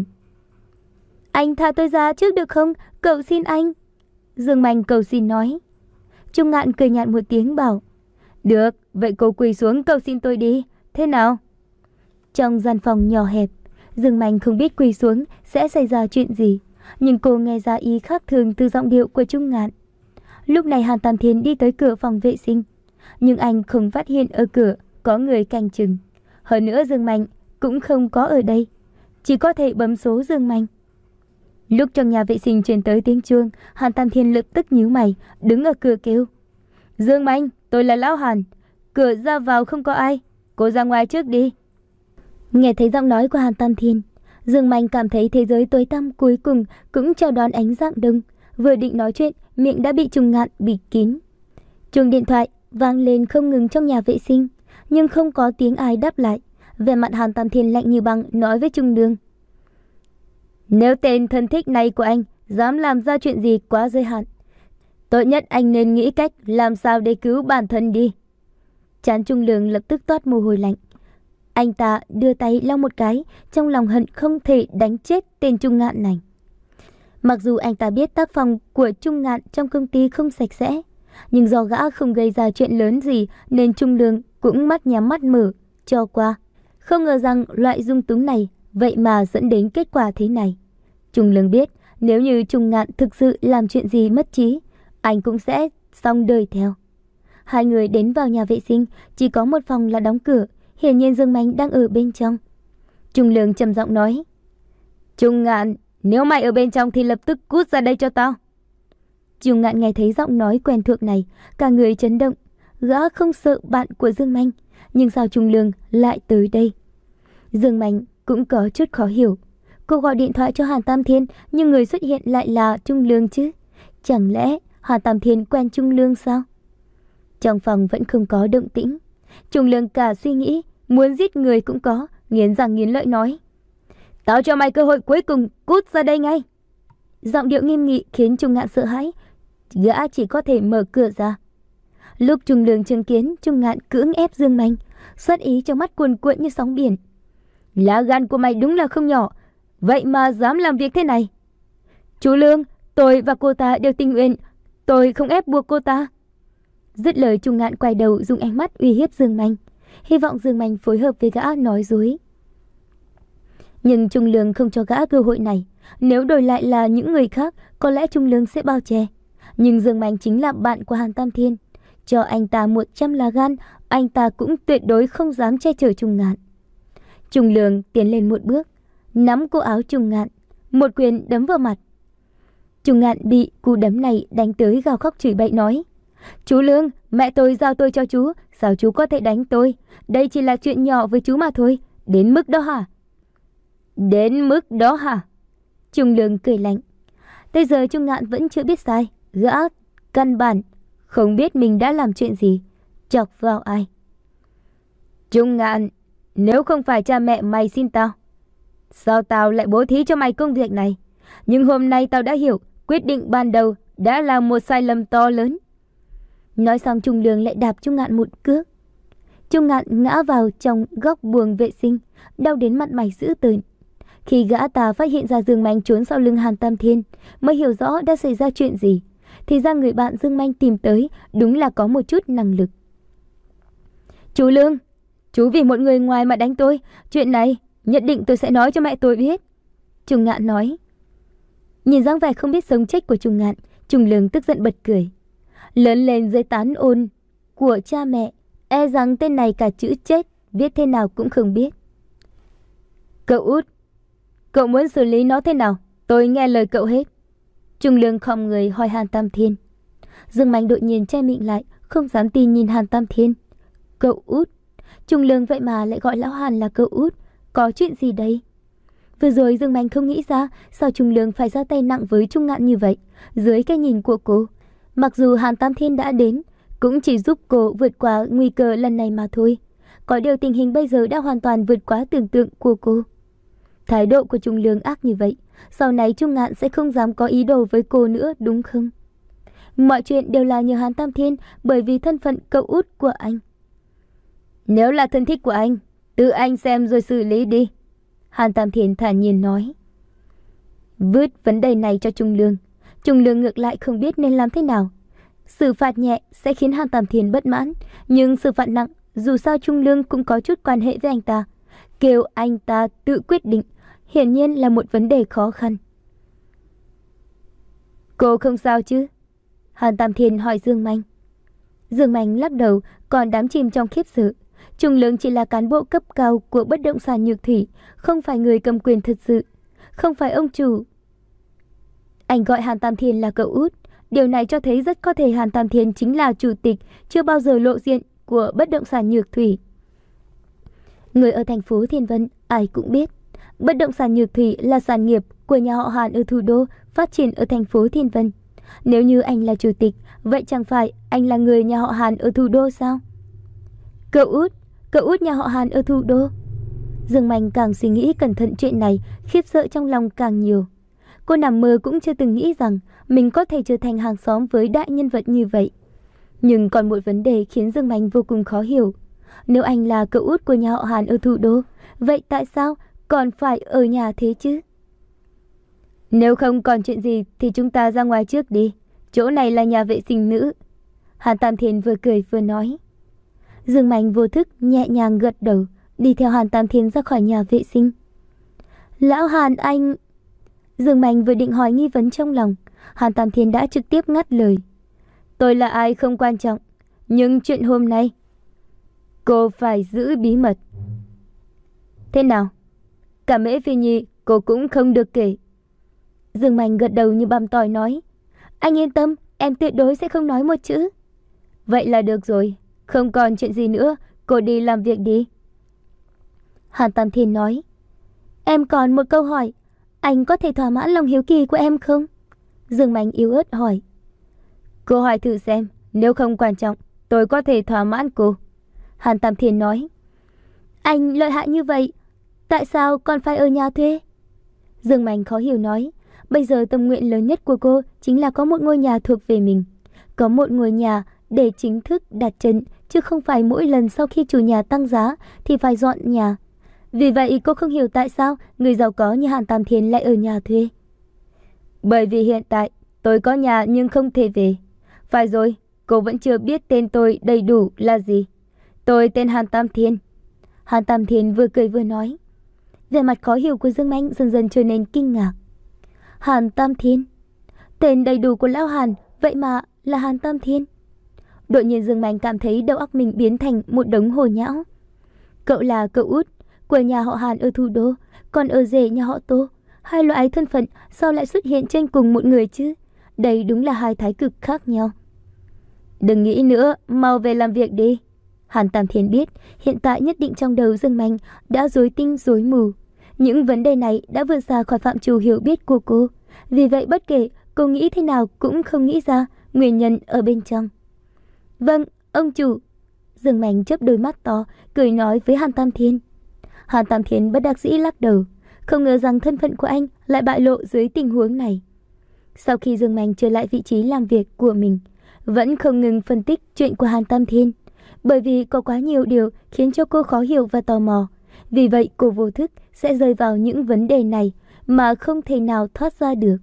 Anh tha tôi ra trước được không? Cầu xin anh. Dương Mạnh cầu xin nói. Trung Ngạn cười nhạt một tiếng bảo: Được, vậy cô quỳ xuống cầu xin tôi đi. Thế nào? Trong gian phòng nhỏ hẹp, Dương Mạnh không biết quỳ xuống sẽ xảy ra chuyện gì, nhưng cô nghe ra ý khác thường từ giọng điệu của Trung Ngạn. Lúc này Hàn Tam Thiên đi tới cửa phòng vệ sinh, nhưng anh không phát hiện ở cửa có người canh chừng. Hơn nữa Dương Mạnh cũng không có ở đây, chỉ có thể bấm số Dương Mạnh. Lúc trong nhà vệ sinh truyền tới tiếng chuông, Hàn Tam Thiên lập tức nhíu mày, đứng ở cửa kêu: Dương Mạnh, tôi là Lão Hàn, cửa ra vào không có ai, cô ra ngoài trước đi. Nghe thấy giọng nói của Hàn Tam Thiên, Dương Mạnh cảm thấy thế giới tối tăm cuối cùng cũng chào đón ánh dạng đông. Vừa định nói chuyện, miệng đã bị Trung Ngạn bịt kín. Chuông điện thoại vang lên không ngừng trong nhà vệ sinh, nhưng không có tiếng ai đáp lại. Vẻ mặt Hàn Tam Thiên lạnh như băng nói với Trung Lương: Nếu tên thân thích này của anh dám làm ra chuyện gì quá giới hạn, tốt nhất anh nên nghĩ cách làm sao để cứu bản thân đi. Trán Trung Lương lập tức toát mồ hôi lạnh. Anh ta đưa tay lau một cái, trong lòng hận không thể đánh chết tên Trung Ngạn này. Mặc dù anh ta biết tác phong của Trung Ngạn trong công ty không sạch sẽ, nhưng do gã không gây ra chuyện lớn gì nên Trung Lương cũng mắt nhắm mắt mở cho qua. Không ngờ rằng loại dung túng này vậy mà dẫn đến kết quả thế này. Trung Lương biết nếu như Trung Ngạn thực sự làm chuyện gì mất trí, anh cũng sẽ xong đời theo. Hai người đến vào nhà vệ sinh, chỉ có một phòng là đóng cửa, hiển nhiên Dương Mạnh đang ở bên trong. Trung Lương trầm giọng nói: Trung Ngạn, nếu mày ở bên trong thì lập tức cút ra đây cho tao. Trung Ngạn nghe thấy giọng nói quen thuộc này, cả người chấn động. Gã không sợ bạn của Dương Mạnh, nhưng sao Trung Lương lại tới đây? Dương Mạnh cũng có chút khó hiểu. Cô gọi điện thoại cho Hàn Tam Thiên, nhưng người xuất hiện lại là Trung Lương chứ. Chẳng lẽ Hàn Tam Thiên quen Trung Lương sao? Trong phòng vẫn không có động tĩnh. Trung Lương cả suy nghĩ, muốn giết người cũng có, nghiến răng nghiến lợi nói: Tao cho mày cơ hội cuối cùng, cút ra đây ngay. Giọng điệu nghiêm nghị khiến Trung Ngạn sợ hãi. Gã chỉ có thể mở cửa ra. Lúc Trung Lương chứng kiến Trung Ngạn cưỡng ép Dương Mạnh, xuất ý trong mắt cuồn cuộn như sóng biển. Lá gan của mày đúng là không nhỏ, vậy mà dám làm việc thế này. Chú Lương, tôi và cô ta đều tình nguyện, tôi không ép buộc cô ta. Dứt lời, Trung Ngạn quay đầu dùng ánh mắt uy hiếp Dương Mạnh, hy vọng Dương Mạnh phối hợp với gã nói dối. Nhưng Trung Lương không cho gã cơ hội này. Nếu đổi lại là những người khác, có lẽ Trung Lương sẽ bao che. Nhưng Dương Mạnh chính là bạn của Hàn Tam Thiên, cho anh ta một trăm lá gan, anh ta cũng tuyệt đối không dám che chở Trung Ngạn. Trung Lương tiến lên một bước, nắm cổ áo Trung Ngạn, một quyền đấm vào mặt. Trung Ngạn bị cú đấm này đánh tới gào khóc chửi bậy nói: Chú Lương, mẹ tôi giao tôi cho chú, sao chú có thể đánh tôi? Đây chỉ là chuyện nhỏ với chú mà thôi, đến mức đó hả? Đến mức đó hả? Trung Lương cười lạnh. Tới giờ Trung Ngạn vẫn chưa biết sai, gã căn bản không biết mình đã làm chuyện gì, chọc vào ai. Trung Ngạn, nếu không phải cha mẹ mày xin tao, sao tao lại bố thí cho mày công việc này? Nhưng hôm nay tao đã hiểu, quyết định ban đầu đã là một sai lầm to lớn. Nói xong, Trung Lương lại đạp Trung Ngạn một cước. Trung Ngạn ngã vào trong góc buồng vệ sinh, đau đến mặt mày dữ tợn. Khi gã ta phát hiện ra Dương Mạnh trốn sau lưng Hàn Tam Thiên, mới hiểu rõ đã xảy ra chuyện gì. Thì ra người bạn Dương Mạnh tìm tới đúng là có một chút năng lực. Chú Lương, chú vì một người ngoài mà đánh tôi, chuyện này nhất định tôi sẽ nói cho mẹ tôi biết. Trung Ngạn nói. Nhìn dáng vẻ không biết sống chết của Trung Ngạn, Trung Lương tức giận bật cười. Lớn lên dưới tán ôn của cha mẹ, e rằng tên này cả chữ chết viết thế nào cũng không biết. Cậu út, cậu muốn xử lý nó thế nào? Tôi nghe lời cậu hết. Trung Lương khom người hỏi Hàn Tam Thiên. Dương Mạnh đột nhiên che miệng lại, không dám tin nhìn Hàn Tam Thiên. Cậu út? Trung Lương vậy mà lại gọi lão Hàn là cậu út, có chuyện gì đây? Vừa rồi Dương Mạnh không nghĩ ra sao Trung Lương phải ra tay nặng với Trung Ngạn như vậy. Dưới cái nhìn của cô, mặc dù Hàn Tam Thiên đã đến, cũng chỉ giúp cô vượt qua nguy cơ lần này mà thôi. Có điều tình hình bây giờ đã hoàn toàn vượt quá tưởng tượng của cô. Thái độ của Trung Lương ác như vậy, sau này Trung Ngạn sẽ không dám có ý đồ với cô nữa, đúng không? Mọi chuyện đều là nhờ Hàn Tam Thiên, bởi vì thân phận cậu út của anh. Nếu là thân thích của anh, tự anh xem rồi xử lý đi. Hàn Tam Thiên thản nhiên nói. Vứt vấn đề này cho Trung Lương. Trung Lương ngược lại không biết nên làm thế nào. Xử phạt nhẹ sẽ khiến Hàn Tam Thiên bất mãn, nhưng xử phạt nặng, dù sao Trung Lương cũng có chút quan hệ với anh ta. Kêu anh ta tự quyết định, hiển nhiên là một vấn đề khó khăn. Cô không sao chứ? Hàn Tam Thiên hỏi Dương Mạnh. Dương Mạnh lắc đầu, còn đắm chìm trong khiếp sợ. Trung Lương chỉ là cán bộ cấp cao của bất động sản Nhược Thủy, không phải người cầm quyền thật sự, không phải ông chủ. Anh gọi Hàn Tam Thiên là cậu út, điều này cho thấy rất có thể Hàn Tam Thiên chính là chủ tịch chưa bao giờ lộ diện của bất động sản Nhược Thủy. Người ở thành phố Thiên Vân ai cũng biết, bất động sản Nhược Thủy là sản nghiệp của nhà họ Hàn ở thủ đô, phát triển ở thành phố Thiên Vân. Nếu như anh là chủ tịch, vậy chẳng phải anh là người nhà họ Hàn ở thủ đô sao? Cậu út, cậu út nhà họ Hàn ở thủ đô. Dương Mạnh càng suy nghĩ cẩn thận chuyện này, khiếp sợ trong lòng càng nhiều. Cô nằm mơ cũng chưa từng nghĩ rằng mình có thể trở thành hàng xóm với đại nhân vật như vậy. Nhưng còn một vấn đề khiến Dương Mạnh vô cùng khó hiểu. Nếu anh là cậu út của nhà họ Hàn ở thủ đô, vậy tại sao còn phải ở nhà thế chứ? Nếu không còn chuyện gì thì chúng ta ra ngoài trước đi. Chỗ này là nhà vệ sinh nữ. Hàn Tam Thiên vừa cười vừa nói. Dương Mạnh vô thức nhẹ nhàng gật đầu, đi theo Hàn Tam Thiên ra khỏi nhà vệ sinh. Lão Hàn anh... Dương Mạnh vừa định hỏi nghi vấn trong lòng, Hàn Tam Thiên đã trực tiếp ngắt lời. Tôi là ai không quan trọng, nhưng chuyện hôm nay cô phải giữ bí mật. Thế nào? Cả Mễ Phi Nhi cô cũng không được kể. Dương Mạnh gật đầu như băm tỏi nói. Anh yên tâm, em tuyệt đối sẽ không nói một chữ. Vậy là được rồi, không còn chuyện gì nữa, cô đi làm việc đi. Hàn Tam Thiên nói. Em còn một câu hỏi, anh có thể thỏa mãn lòng hiếu kỳ của em không? Dương Mạnh yếu ớt hỏi. Cô hỏi thử xem, nếu không quan trọng, tôi có thể thỏa mãn cô. Hàn Tam Thiên nói. Anh lợi hại như vậy, tại sao còn phải ở nhà thuê? Dương Mạnh khó hiểu nói. Bây giờ tâm nguyện lớn nhất của cô chính là có một ngôi nhà thuộc về mình. Có một ngôi nhà để chính thức đặt chân, chứ không phải mỗi lần sau khi chủ nhà tăng giá thì phải dọn nhà. Vì vậy cô không hiểu tại sao người giàu có như Hàn Tam Thiên lại ở nhà thuê. Bởi vì hiện tại tôi có nhà nhưng không thể về. Phải rồi, cô vẫn chưa biết tên tôi đầy đủ là gì. Tôi tên Hàn Tam Thiên. Hàn Tam Thiên vừa cười vừa nói. Vẻ mặt khó hiểu của Dương Mạnh dần dần trở nên kinh ngạc. Hàn Tam Thiên, tên đầy đủ của lão Hàn, vậy mà là Hàn Tam Thiên. Đột nhiên Dương Mạnh cảm thấy đầu óc mình biến thành một đống hồ nhão. Cậu là cậu út của nhà họ Hàn ở thủ đô, còn ở rể nhà họ Tô. Hai loại thân phận sao lại xuất hiện trên cùng một người chứ? Đây đúng là hai thái cực khác nhau. Đừng nghĩ nữa, mau về làm việc đi. Hàn Tam Thiên biết hiện tại nhất định trong đầu Dương Mạnh đã rối tinh rối mù. Những vấn đề này đã vượt xa khỏi phạm trù hiểu biết của cô. Vì vậy bất kể cô nghĩ thế nào cũng không nghĩ ra nguyên nhân ở bên trong. Vâng, ông chủ. Dương Mạnh chớp đôi mắt to, cười nói với Hàn Tam Thiên. Hàn Tam Thiên bất đắc dĩ lắc đầu, không ngờ rằng thân phận của anh lại bại lộ dưới tình huống này. Sau khi Dương Mạnh trở lại vị trí làm việc của mình, vẫn không ngừng phân tích chuyện của Hàn Tam Thiên, bởi vì có quá nhiều điều khiến cho cô khó hiểu và tò mò. Vì vậy cô vô thức sẽ rơi vào những vấn đề này mà không thể nào thoát ra được.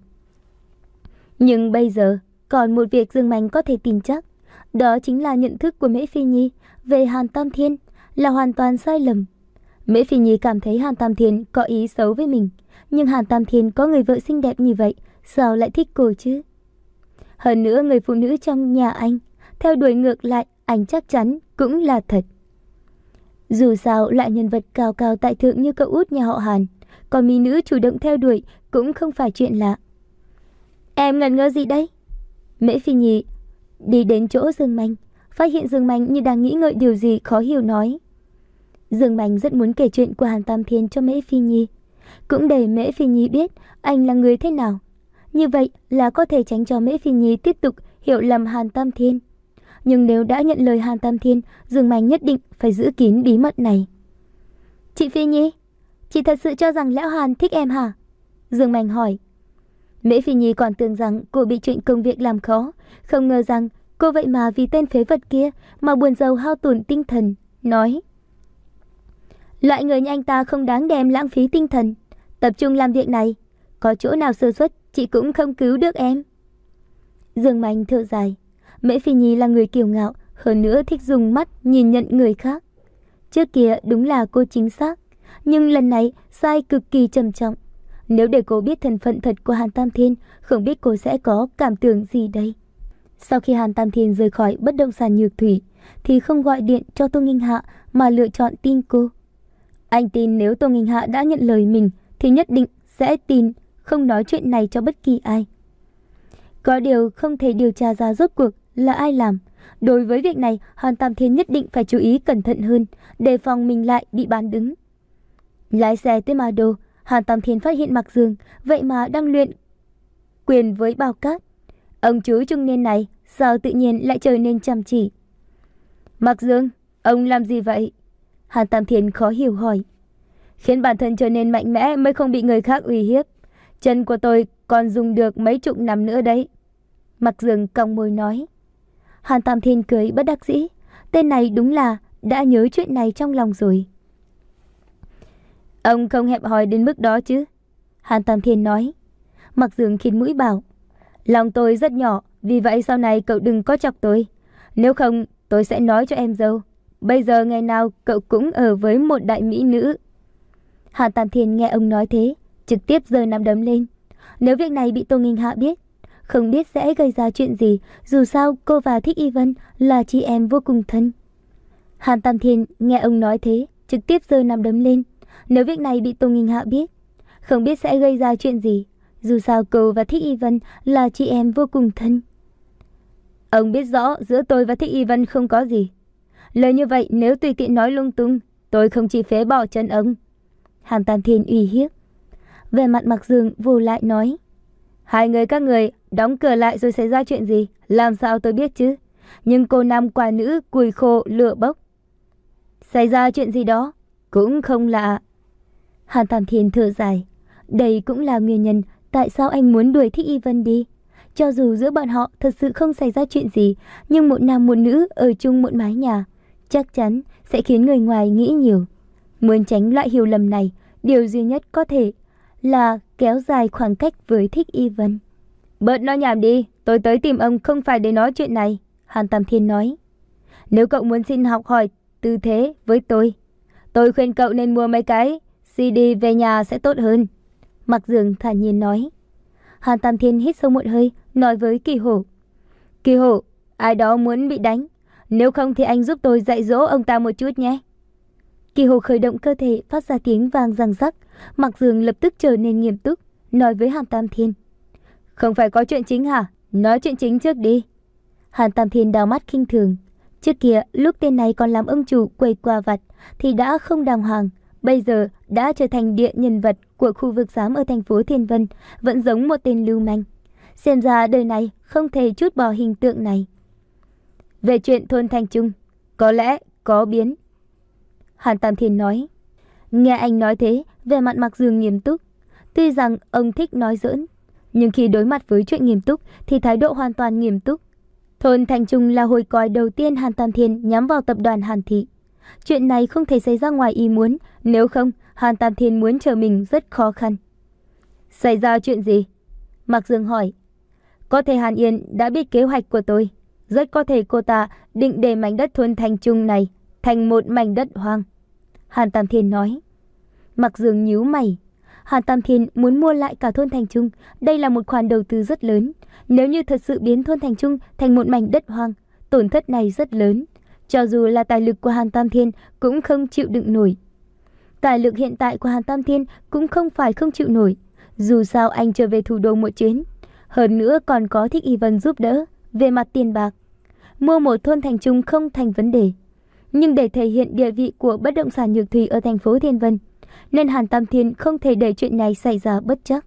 Nhưng bây giờ còn một việc Dương Mạnh có thể tin chắc, đó chính là nhận thức của Mễ Phi Nhi về Hàn Tam Thiên là hoàn toàn sai lầm. Mễ Phi Nhi cảm thấy Hàn Tam Thiên có ý xấu với mình, nhưng Hàn Tam Thiên có người vợ xinh đẹp như vậy, sao lại thích cô chứ? Hơn nữa người phụ nữ trong nhà anh theo đuổi ngược lại anh chắc chắn cũng là thật. Dù sao loại nhân vật cao cao tại thượng như cậu út nhà họ Hàn, còn mỹ nữ chủ động theo đuổi cũng không phải chuyện lạ. Em ngẩn ngơ gì đây? Mễ Phi Nhi đi đến chỗ Dương Mạnh, phát hiện Dương Mạnh như đang nghĩ ngợi điều gì khó hiểu nói. Dương Mạnh rất muốn kể chuyện của Hàn Tam Thiên cho Mễ Phi Nhi, cũng để Mễ Phi Nhi biết anh là người thế nào. Như vậy là có thể tránh cho Mễ Phi Nhi tiếp tục hiểu lầm Hàn Tam Thiên. Nhưng nếu đã nhận lời Hàn Tam Thiên, Dương Mạnh nhất định phải giữ kín bí mật này. Chị Phi Nhi, chị thật sự cho rằng lão Hàn thích em hả? Dương Mạnh hỏi. Mễ Phi Nhi còn tưởng rằng cô bị chuyện công việc làm khó, không ngờ rằng cô vậy mà vì tên phế vật kia mà buồn rầu hao tổn tinh thần, nói. Loại người như anh ta không đáng để em lãng phí tinh thần, tập trung làm việc này, có chỗ nào sơ suất chị cũng không cứu được em. Dương Mạnh thở dài. Mễ Phi Nhi là người kiêu ngạo, hơn nữa thích dùng mắt nhìn nhận người khác. Trước kia đúng là cô chính xác, nhưng lần này sai cực kỳ trầm trọng. Nếu để cô biết thân phận thật của Hàn Tam Thiên, không biết cô sẽ có cảm tưởng gì đây. Sau khi Hàn Tam Thiên rời khỏi bất động sản Nhược Thủy, thì không gọi điện cho Tô Nghinh Hạ mà lựa chọn tin cô. Anh tin nếu Tô Nghinh Hạ đã nhận lời mình thì nhất định sẽ tin, không nói chuyện này cho bất kỳ ai. Có điều không thể điều tra ra rốt cuộc là ai làm. Đối với việc này, Hàn Tam Thiên nhất định phải chú ý cẩn thận hơn, đề phòng mình lại bị bán đứng. Lái xe tới Ma Đô, Hàn Tam Thiên phát hiện Mạc Dương vậy mà đang luyện quyền với bao cát. Ông chú trung niên này sao tự nhiên lại trở nên chăm chỉ? Mạc Dương, ông làm gì vậy? Hàn Tam Thiên khó hiểu hỏi. khiến bản thân trở nên mạnh mẽ mới không bị người khác uy hiếp. Chân của tôi còn dùng được mấy chục năm nữa đấy. Mặc Dương cong môi nói. Hàn Tam Thiên cười bất đắc dĩ. Tên này đúng là đã nhớ chuyện này trong lòng rồi. Ông không hẹp hòi đến mức đó chứ? Hàn Tam Thiên nói. Mặc Dương khịt mũi bảo. Lòng tôi rất nhỏ, vì vậy sau này cậu đừng có chọc tôi. Nếu không tôi sẽ nói cho em dâu. Bây giờ ngày nào cậu cũng ở với một đại mỹ nữ. Hàn Tam Thiên nghe ông nói thế, trực tiếp giơ nắm đấm lên. Nếu việc này bị Tô Nghinh Hạ biết, không biết sẽ gây ra chuyện gì. Dù sao cô và Thích Y Vân là chị em vô cùng thân. Hàn Tam Thiên nghe ông nói thế, trực tiếp giơ nắm đấm lên. Nếu việc này bị Tô Nghinh Hạ biết, không biết sẽ gây ra chuyện gì. Dù sao cô và Thích Y Vân là chị em vô cùng thân. Ông biết rõ giữa tôi và Thích Y Vân không có gì. Lời như vậy nếu tùy tiện nói lung tung, tôi không chỉ phế bỏ chân ông. Hàn Tam Thiên uy hiếp. Về mặt Mặc Dương vô lại nói. Hai người các người đóng cửa lại rồi xảy ra chuyện gì, làm sao tôi biết chứ. Nhưng cô nam quả nữ cùi khô lửa bốc. Xảy ra chuyện gì đó cũng không lạ. Hàn Tam Thiên thở dài. Đây cũng là nguyên nhân tại sao anh muốn đuổi Thích Y Vân đi. Cho dù giữa bọn họ thật sự không xảy ra chuyện gì, nhưng một nam một nữ ở chung một mái nhà chắc chắn sẽ khiến người ngoài nghĩ nhiều. Muốn tránh loại hiểu lầm này, điều duy nhất có thể là kéo dài khoảng cách với Thích Y Vân. Bớt nói nhảm đi, tôi tới tìm ông không phải để nói chuyện này. Hàn Tam Thiên nói. Nếu cậu muốn xin học hỏi tư thế với tôi, tôi khuyên cậu nên mua mấy cái xê đê về nhà sẽ tốt hơn. Mặc Dương thản nhiên nói. Hàn Tam Thiên hít sâu một hơi, nói với Kỳ Hổ. Kỳ Hổ, ai đó muốn bị đánh, nếu không thì anh giúp tôi dạy dỗ ông ta một chút nhé. Kỳ Hổ khởi động cơ thể phát ra tiếng vang răng rắc. Mặc Dương lập tức trở nên nghiêm túc, nói với Hàn Tam Thiên. Không phải có chuyện chính hả? Nói chuyện chính trước đi. Hàn Tam Thiên đào mắt khinh thường. Trước kia lúc tên này còn làm ông chủ quầy quà vặt thì đã không đàng hoàng. Bây giờ đã trở thành địa nhân vật của khu vực giám ở thành phố Thiên Vân, vẫn giống một tên lưu manh. Xem ra đời này không thể trút bỏ hình tượng này. Về chuyện thôn Thành Trung, có lẽ có biến. Hàn Tam Thiên nói. Nghe anh nói thế, vẻ mặt Mặc Dương nghiêm túc. Tuy rằng ông thích nói giỡn, nhưng khi đối mặt với chuyện nghiêm túc thì thái độ hoàn toàn nghiêm túc. Thôn Thành Trung là hồi còi đầu tiên Hàn Tam Thiên nhắm vào tập đoàn Hàn Thị. Chuyện này không thể xảy ra ngoài ý muốn, nếu không Hàn Tam Thiên muốn trở mình rất khó khăn. Xảy ra chuyện gì? Mặc Dương hỏi. Có thể Hàn Yên đã biết kế hoạch của tôi. Rất có thể cô ta định để mảnh đất thôn Thành Trung này thành một mảnh đất hoang. Hàn Tam Thiên nói. Mặc Dương nhíu mày. Hàn Tam Thiên muốn mua lại cả thôn Thành Trung. Đây là một khoản đầu tư rất lớn. Nếu như thật sự biến thôn Thành Trung thành một mảnh đất hoang, tổn thất này rất lớn. Cho dù là tài lực của Hàn Tam Thiên cũng không chịu đựng nổi. Tài lực hiện tại của Hàn Tam Thiên cũng không phải không chịu nổi. Dù sao anh trở về thủ đô một chuyến. Hơn nữa còn có Thích Y Vân giúp đỡ. Về mặt tiền bạc, mua một thôn Thành Trung không thành vấn đề. Nhưng để thể hiện địa vị của bất động sản Nhược Thủy ở thành phố Thiên Vân, nên Hàn Tam Thiên không thể để chuyện này xảy ra bất trắc.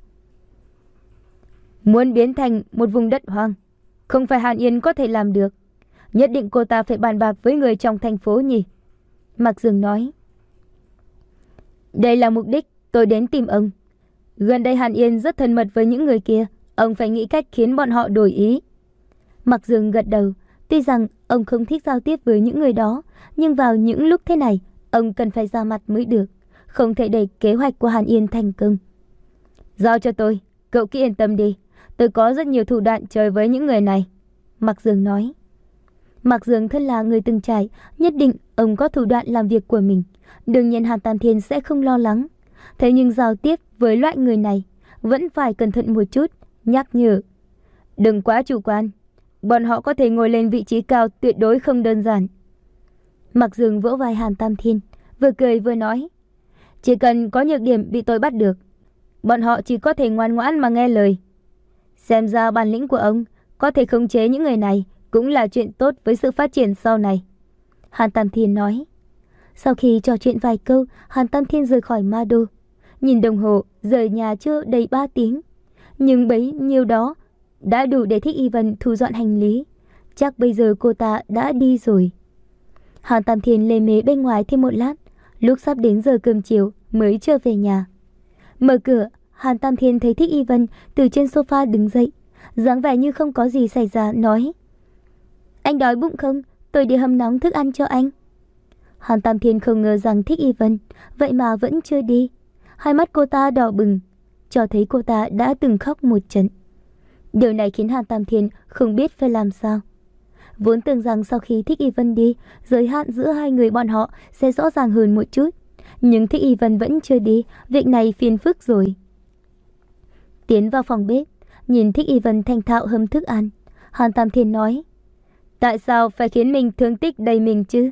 Muốn biến thành một vùng đất hoang, không phải Hàn Yên có thể làm được. Nhất định cô ta phải bàn bạc với người trong thành phố nhỉ? Mạc Dương nói. Đây là mục đích tôi đến tìm ông. Gần đây Hàn Yên rất thân mật với những người kia. Ông phải nghĩ cách khiến bọn họ đổi ý. Mạc Dương gật đầu. Tuy rằng ông không thích giao tiếp với những người đó, nhưng vào những lúc thế này, ông cần phải ra mặt mới được. Không thể để kế hoạch của Hàn Yên thành công. Giao cho tôi, cậu cứ yên tâm đi. Tôi có rất nhiều thủ đoạn chơi với những người này. Mạc Dương nói. Mạc Dương thân là người từng trải, nhất định ông có thủ đoạn làm việc của mình. Đương nhiên Hàn Tam Thiên sẽ không lo lắng. Thế nhưng giao tiếp với loại người này vẫn phải cẩn thận một chút, nhắc nhở. Đừng quá chủ quan. Bọn họ có thể ngồi lên vị trí cao, tuyệt đối không đơn giản. Mạc Dương vỗ vai Hàn Tam Thiên, vừa cười vừa nói. Chỉ cần có nhược điểm bị tôi bắt được, bọn họ chỉ có thể ngoan ngoãn mà nghe lời. Xem ra bản lĩnh của ông có thể khống chế những người này cũng là chuyện tốt với sự phát triển sau này. Hàn Tam Thiên nói. Sau khi trò chuyện vài câu, Hàn Tam Thiên rời khỏi Ma Đô. Nhìn đồng hồ, rời nhà chưa đầy ba tiếng. Nhưng bấy nhiêu đó đã đủ để Thích Y Vân thu dọn hành lý. Chắc bây giờ cô ta đã đi rồi. Hàn Tam Thiên lê mế bên ngoài thêm một lát. Lúc sắp đến giờ cơm chiều, mới trở về nhà. Mở cửa, Hàn Tam Thiên thấy Thích Y Vân từ trên sofa đứng dậy, dáng vẻ như không có gì xảy ra, nói: Anh đói bụng không? Tôi đi hâm nóng thức ăn cho anh. Hàn Tam Thiên không ngờ rằng Thích Y Vân vậy mà vẫn chưa đi. Hai mắt cô ta đỏ bừng, cho thấy cô ta đã từng khóc một trận. Điều này khiến Hàn Tam Thiên không biết phải làm sao. Vốn tưởng rằng sau khi Thích Y Vân đi, giới hạn giữa hai người bọn họ sẽ rõ ràng hơn một chút. Nhưng Thích Y Vân vẫn chưa đi, việc này phiền phức rồi. Tiến vào phòng bếp, nhìn Thích Y Vân thành thạo hâm thức ăn, Hàn Tam Thiên nói: Tại sao phải khiến mình thương tích đầy mình chứ?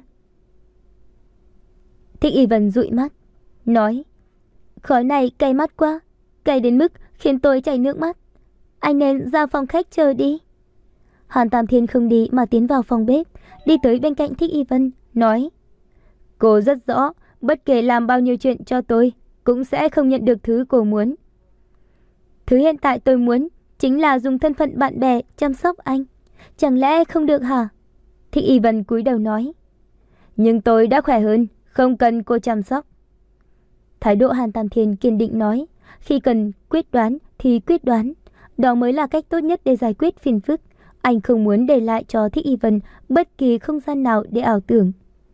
Thích Y Vân dụi mắt, nói: Khói này cay mắt quá, cay đến mức khiến tôi chảy nước mắt. Anh nên ra phòng khách chờ đi. Hàn Tam Thiên không đi mà tiến vào phòng bếp, đi tới bên cạnh Thích Y Vân, nói: Cô rất rõ, bất kể làm bao nhiêu chuyện cho tôi, cũng sẽ không nhận được thứ cô muốn. Thứ hiện tại tôi muốn chính là dùng thân phận bạn bè chăm sóc anh. Chẳng lẽ không được hả? Thích Y Vân cúi đầu nói: Nhưng tôi đã khỏe hơn, không cần cô chăm sóc. Thái độ Hàn Tam Thiên kiên định nói: Khi cần quyết đoán thì quyết đoán, đó mới là cách tốt nhất để giải quyết phiền phức. Anh không muốn để lại cho Thích Y Vân bất kỳ không gian nào để ảo tưởng.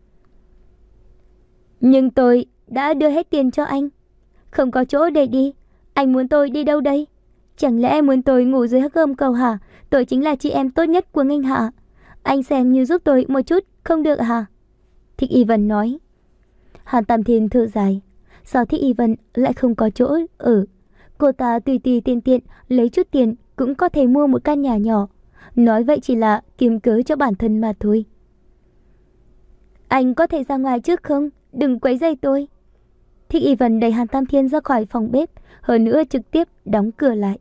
Nhưng tôi đã đưa hết tiền cho anh, không có chỗ để đi. Anh muốn tôi đi đâu đây? Chẳng lẽ muốn tôi ngủ dưới hắc gươm cầu hả? Tôi chính là chị em tốt nhất của Nghênh Hạ. Anh xem như giúp tôi một chút không được hả? Thích Y Vân nói. Hàn Tam Thiên thở dài. Sao Thích Y Vân lại không có chỗ ở? Cô ta tùy tùy tiện tiện lấy chút tiền cũng có thể mua một căn nhà nhỏ. Nói vậy chỉ là kiếm cớ cho bản thân mà thôi. Anh có thể ra ngoài trước không? Đừng quấy rầy tôi. Thích Y Vân đẩy Hàn Tam Thiên ra khỏi phòng bếp, hơn nữa trực tiếp đóng cửa lại.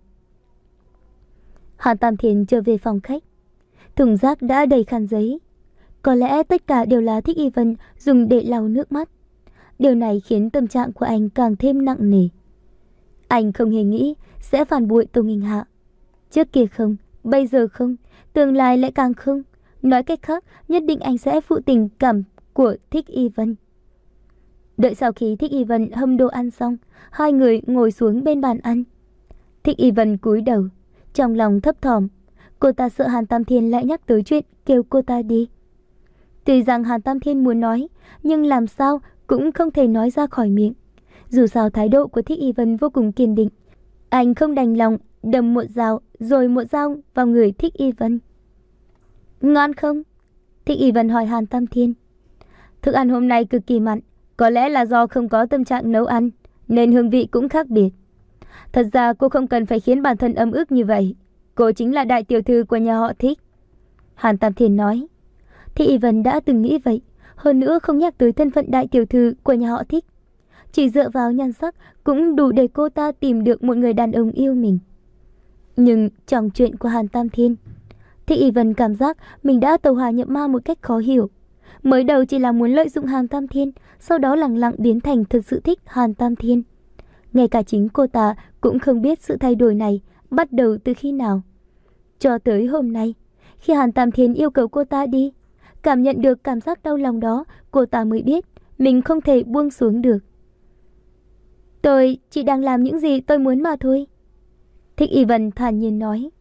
Hàn Tam Thiên trở về phòng khách. Thùng rác đã đầy khăn giấy. Có lẽ tất cả đều là Thích Y Vân dùng để lau nước mắt. Điều này khiến tâm trạng của anh càng thêm nặng nề. Anh không hề nghĩ sẽ phản bội Tô Nghênh Hạ. Trước kia không, bây giờ không, tương lai lại càng không. Nói cách khác, nhất định anh sẽ phụ tình cảm của Thích Y Vân. Đợi sau khi Thích Y Vân hâm đồ ăn xong, hai người ngồi xuống bên bàn ăn. Thích Y Vân cúi đầu, trong lòng thấp thỏm. Cô ta sợ Hàn Tam Thiên lại nhắc tới chuyện kêu cô ta đi. Tuy rằng Hàn Tam Thiên muốn nói, nhưng làm sao cũng không thể nói ra khỏi miệng. Dù sao thái độ của Thích Y Vân vô cùng kiên định. Anh không đành lòng đâm một dao rồi một dao vào người Thích Y Vân. Ngon không? Thích Y Vân hỏi Hàn Tam Thiên. Thức ăn hôm nay cực kỳ mặn, có lẽ là do không có tâm trạng nấu ăn, nên hương vị cũng khác biệt. Thật ra cô không cần phải khiến bản thân ấm ức như vậy. Cô chính là đại tiểu thư của nhà họ Thích. Hàn Tam Thiên nói. Thích Y Vân đã từng nghĩ vậy, hơn nữa không nhắc tới thân phận đại tiểu thư của nhà họ Thích. Chỉ dựa vào nhan sắc cũng đủ để cô ta tìm được một người đàn ông yêu mình. Nhưng trong chuyện của Hàn Tam Thiên, Thích Y Vân cảm giác mình đã tàu hỏa nhập ma một cách khó hiểu. Mới đầu chỉ là muốn lợi dụng Hàn Tam Thiên, sau đó lặng lặng biến thành thật sự thích Hàn Tam Thiên. Ngay cả chính cô ta cũng không biết sự thay đổi này bắt đầu từ khi nào. Cho tới hôm nay, khi Hàn Tam Thiên yêu cầu cô ta đi, cảm nhận được cảm giác đau lòng đó, cô ta mới biết mình không thể buông xuống được. Tôi chỉ đang làm những gì tôi muốn mà thôi. Thích Y Vân thản nhiên nói.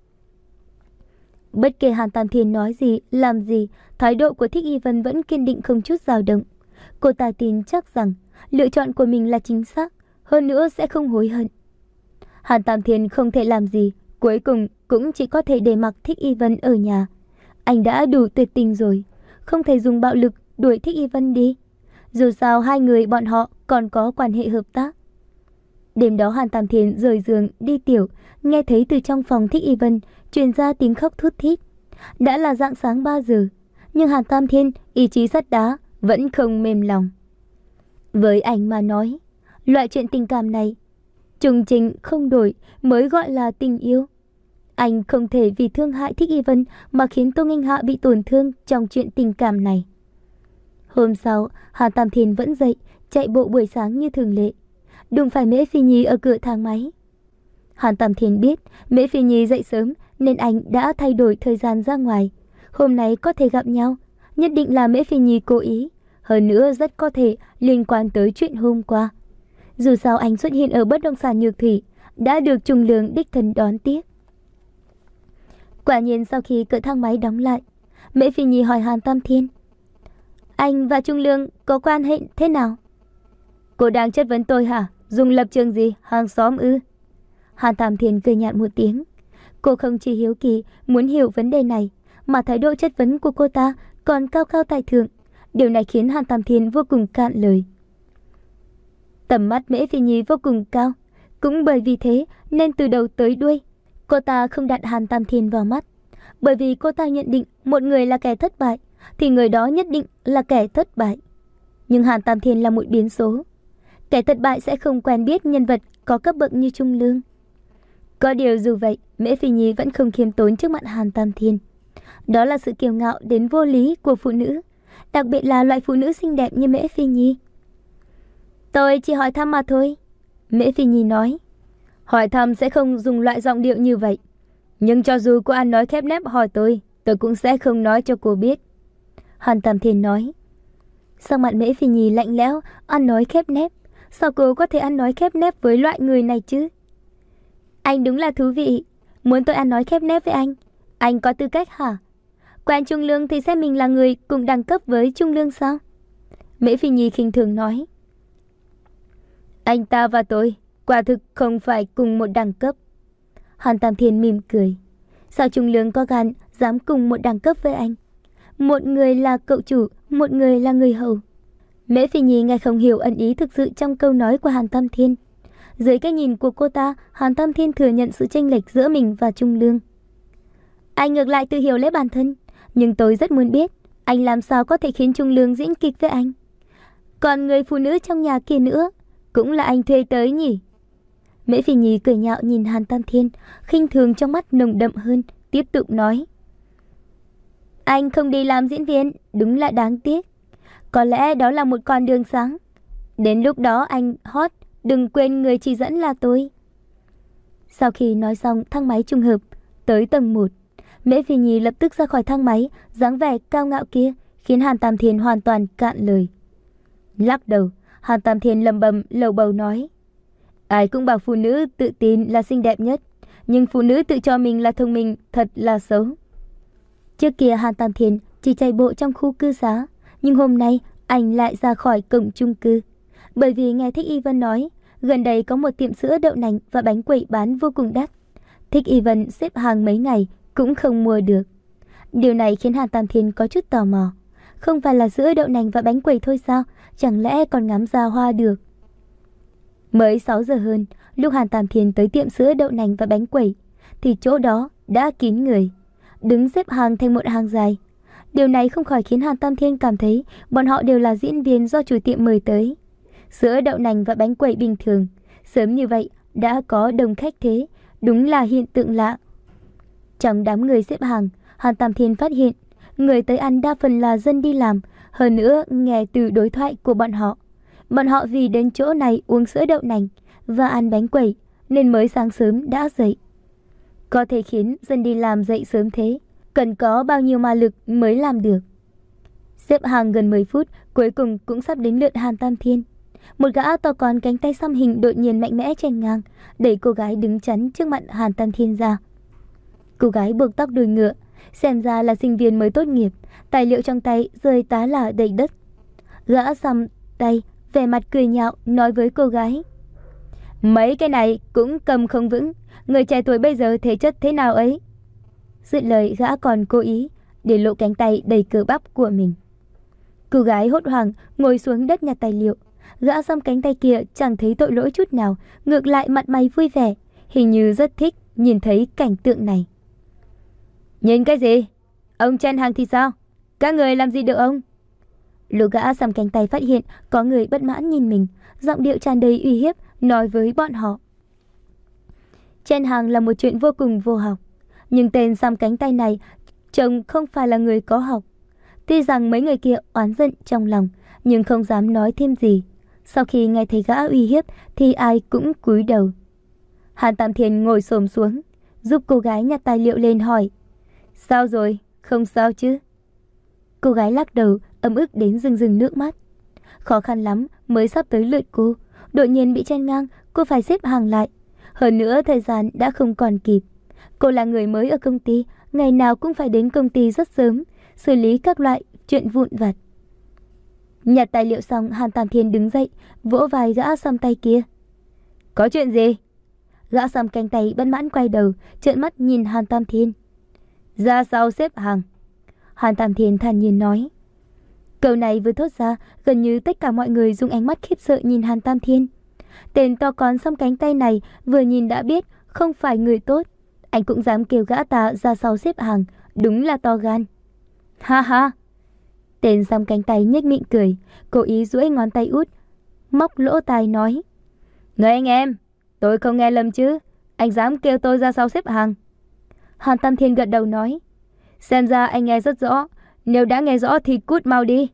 Bất kể Hàn Tam Thiên nói gì, làm gì, thái độ của Thích Y Vân vẫn kiên định không chút dao động. Cô ta tin chắc rằng lựa chọn của mình là chính xác, hơn nữa sẽ không hối hận. Hàn Tam Thiên không thể làm gì, cuối cùng cũng chỉ có thể để mặc Thích Y Vân ở nhà. Anh đã đủ tuyệt tình rồi, không thể dùng bạo lực đuổi Thích Y Vân đi. Dù sao hai người bọn họ còn có quan hệ hợp tác. Đêm đó Hàn Tam Thiên rời giường đi tiểu, nghe thấy từ trong phòng Thích Y Vân truyền ra tiếng khóc thút thít. Đã là rạng sáng ba giờ, nhưng Hàn Tam Thiên ý chí sắt đá vẫn không mềm lòng. Với anh mà nói, loại chuyện tình cảm này trùng trình không đổi mới gọi là tình yêu. Anh không thể vì thương hại Thích Y Vân mà khiến Tô Nghênh Hạ bị tổn thương trong chuyện tình cảm này. Hôm sau, Hàn Tam Thiên vẫn dậy, chạy bộ buổi sáng như thường lệ. Đụng phải Mễ Phi Nhi ở cửa thang máy. Hàn Tam Thiên biết Mễ Phi Nhi dậy sớm nên anh đã thay đổi thời gian ra ngoài. Hôm nay có thể gặp nhau, nhất định là Mễ Phi Nhi cố ý, hơn nữa rất có thể liên quan tới chuyện hôm qua. Dù sao anh xuất hiện ở bất động sản Nhược Thủy đã được Trung Lương đích thân đón tiếp. Quả nhiên sau khi cửa thang máy đóng lại, Mễ Phi Nhi hỏi Hàn Tam Thiên: Anh và Trung Lương có quan hệ thế nào? Cô đang chất vấn tôi hả? Dùng lập trường gì? Hàng xóm ư? Hàn Tam Thiên cười nhạt một tiếng. Cô không chỉ hiếu kỳ muốn hiểu vấn đề này, mà thái độ chất vấn của cô ta còn cao cao tại thượng. Điều này khiến Hàn Tam Thiên vô cùng cạn lời. Tầm mắt Mễ Phi Nhi vô cùng cao, cũng bởi vì thế nên từ đầu tới đuôi cô ta không đặt Hàn Tam Thiên vào mắt. Bởi vì cô ta nhận định một người là kẻ thất bại thì người đó nhất định là kẻ thất bại. Nhưng Hàn Tam Thiên là một biến số. Kẻ thất bại sẽ không quen biết nhân vật có cấp bậc như Trung Lương. Có điều dù vậy, Mễ Phi Nhi vẫn không khiêm tốn trước mặt Hàn Tam Thiên. Đó là sự kiêu ngạo đến vô lý của phụ nữ, đặc biệt là loại phụ nữ xinh đẹp như Mễ Phi Nhi. Tôi chỉ hỏi thăm mà thôi, Mễ Phi Nhi nói. Hỏi thăm sẽ không dùng loại giọng điệu như vậy. Nhưng cho dù cô ăn nói khép nép hỏi tôi, tôi cũng sẽ không nói cho cô biết, Hàn Tam Thiên nói. Sắc mặt Mễ Phi Nhi lạnh lẽo. Ăn nói khép nép? Sao cô có thể ăn nói khép nép với loại người này chứ? Anh đúng là thú vị. Muốn tôi ăn nói khép nép với anh? Anh có tư cách hả? Quen Trung Lương thì xem mình là người cùng đẳng cấp với Trung Lương sao? Mễ Phi Nhi khinh thường nói. Anh ta và tôi quả thực không phải cùng một đẳng cấp. Hàn Tam Thiên mỉm cười. Sao Trung Lương có gan dám cùng một đẳng cấp với anh? Một người là cậu chủ, một người là người hầu. Mễ Phi Nhi nghe không hiểu ẩn ý thực sự trong câu nói của Hàn Tam Thiên. Dưới cái nhìn của cô ta, Hàn Tam Thiên thừa nhận sự chênh lệch giữa mình và Trung Lương. Anh ngược lại tự hiểu lấy bản thân. Nhưng tôi rất muốn biết anh làm sao có thể khiến Trung Lương diễn kịch với anh. Còn người phụ nữ trong nhà kia nữa cũng là anh thuê tới nhỉ? Mễ Phi Nhi cười nhạo nhìn Hàn Tam Thiên, khinh thường trong mắt nồng đậm hơn, tiếp tục nói. Anh không đi làm diễn viên, đúng là đáng tiếc. Có lẽ đó là một con đường sáng. Đến lúc đó anh hot, đừng quên người chỉ dẫn là tôi. Sau khi nói xong, thang máy trùng hợp tới tầng một. Mễ Phi Nhi lập tức ra khỏi thang máy, dáng vẻ cao ngạo kia khiến Hàn Tam Thiên hoàn toàn cạn lời. Lắc đầu, Hàn Tam Thiên lầm bầm lầu bầu nói. Ai cũng bảo phụ nữ tự tin là xinh đẹp nhất, nhưng phụ nữ tự cho mình là thông minh thật là xấu. Trước kia Hàn Tam Thiên chỉ chạy bộ trong khu cư xá, nhưng hôm nay anh lại ra khỏi cổng chung cư. Bởi vì nghe Thích Y Vân nói, gần đây có một tiệm sữa đậu nành và bánh quẩy bán vô cùng đắt. Thích Y Vân xếp hàng mấy ngày cũng không mua được. Điều này khiến Hàn Tam Thiên có chút tò mò. Không phải là sữa đậu nành và bánh quẩy thôi sao? Chẳng lẽ còn ngắm ra hoa được? Mới sáu giờ hơn, lúc Hàn Tam Thiên tới tiệm sữa đậu nành và bánh quẩy, thì chỗ đó đã kín người, đứng xếp hàng thành một hàng dài. Điều này không khỏi khiến Hàn Tam Thiên cảm thấy bọn họ đều là diễn viên do chủ tiệm mời tới. Sữa đậu nành và bánh quẩy bình thường, sớm như vậy đã có đông khách thế, đúng là hiện tượng lạ. Trong đám người xếp hàng, Hàn Tam Thiên phát hiện người tới ăn đa phần là dân đi làm. Hơn nữa, nghe từ đối thoại của bọn họ, bọn họ vì đến chỗ này uống sữa đậu nành và ăn bánh quẩy nên mới sáng sớm đã dậy. Có thể khiến dân đi làm dậy sớm thế, cần có bao nhiêu ma lực mới làm được. Xếp hàng gần mười phút, cuối cùng cũng sắp đến lượt Hàn Tam Thiên. Một gã to con cánh tay xăm hình đột nhiên mạnh mẽ chen ngang, đẩy cô gái đứng chắn trước mặt Hàn Tam Thiên ra. Cô gái buộc tóc đuôi ngựa, xem ra là sinh viên mới tốt nghiệp, tài liệu trong tay rơi tá là đầy đất. Gã xăm tay, vẻ mặt cười nhạo, nói với cô gái. Mấy cái này cũng cầm không vững, người trẻ tuổi bây giờ thể chất thế nào ấy? Dứt lời, gã còn cố ý để lộ cánh tay đầy cơ bắp của mình. Cô gái hốt hoảng ngồi xuống đất nhặt tài liệu. Gã xăm cánh tay kia chẳng thấy tội lỗi chút nào, ngược lại mặt mày vui vẻ, hình như rất thích nhìn thấy cảnh tượng này. Nhìn cái gì? Ông chen hàng thì sao? Các người làm gì được ông? Lúc gã xăm cánh tay phát hiện có người bất mãn nhìn mình, giọng điệu tràn đầy uy hiếp nói với bọn họ. Chen hàng là một chuyện vô cùng vô học, nhưng tên xăm cánh tay này trông không phải là người có học. Tuy rằng mấy người kia oán giận trong lòng, nhưng không dám nói thêm gì. Sau khi nghe thấy gã uy hiếp thì ai cũng cúi đầu. Hàn Tam Thiên ngồi xổm xuống, giúp cô gái nhặt tài liệu lên hỏi. Sao rồi? Không sao chứ? Cô gái lắc đầu, ấm ức đến rưng rưng nước mắt. Khó khăn lắm mới sắp tới lượt cô, đột nhiên bị chen ngang, cô phải xếp hàng lại. Hơn nữa thời gian đã không còn kịp. Cô là người mới ở công ty, ngày nào cũng phải đến công ty rất sớm, xử lý các loại chuyện vụn vặt. Nhặt tài liệu xong, Hàn Tam Thiên đứng dậy, vỗ vai gã xăm tay kia. Có chuyện gì? Gã xăm cánh tay bất mãn quay đầu, trợn mắt nhìn Hàn Tam Thiên. Ra sau xếp hàng. Hàn Tam Thiên thản nhiên nói. Câu này vừa thốt ra, gần như tất cả mọi người dùng ánh mắt khiếp sợ nhìn Hàn Tam Thiên. Tên to con xăm cánh tay này vừa nhìn đã biết không phải người tốt. Anh cũng dám kêu gã ta ra sau xếp hàng, đúng là to gan. Ha ha. Tên xăm cánh tay nhếch miệng cười, cố ý duỗi ngón tay út, móc lỗ tai nói. Người anh em, tôi không nghe lầm chứ, anh dám kêu tôi ra sau xếp hàng. Hàn Tam Thiên gật đầu nói. Xem ra anh nghe rất rõ, nếu đã nghe rõ thì cút mau đi.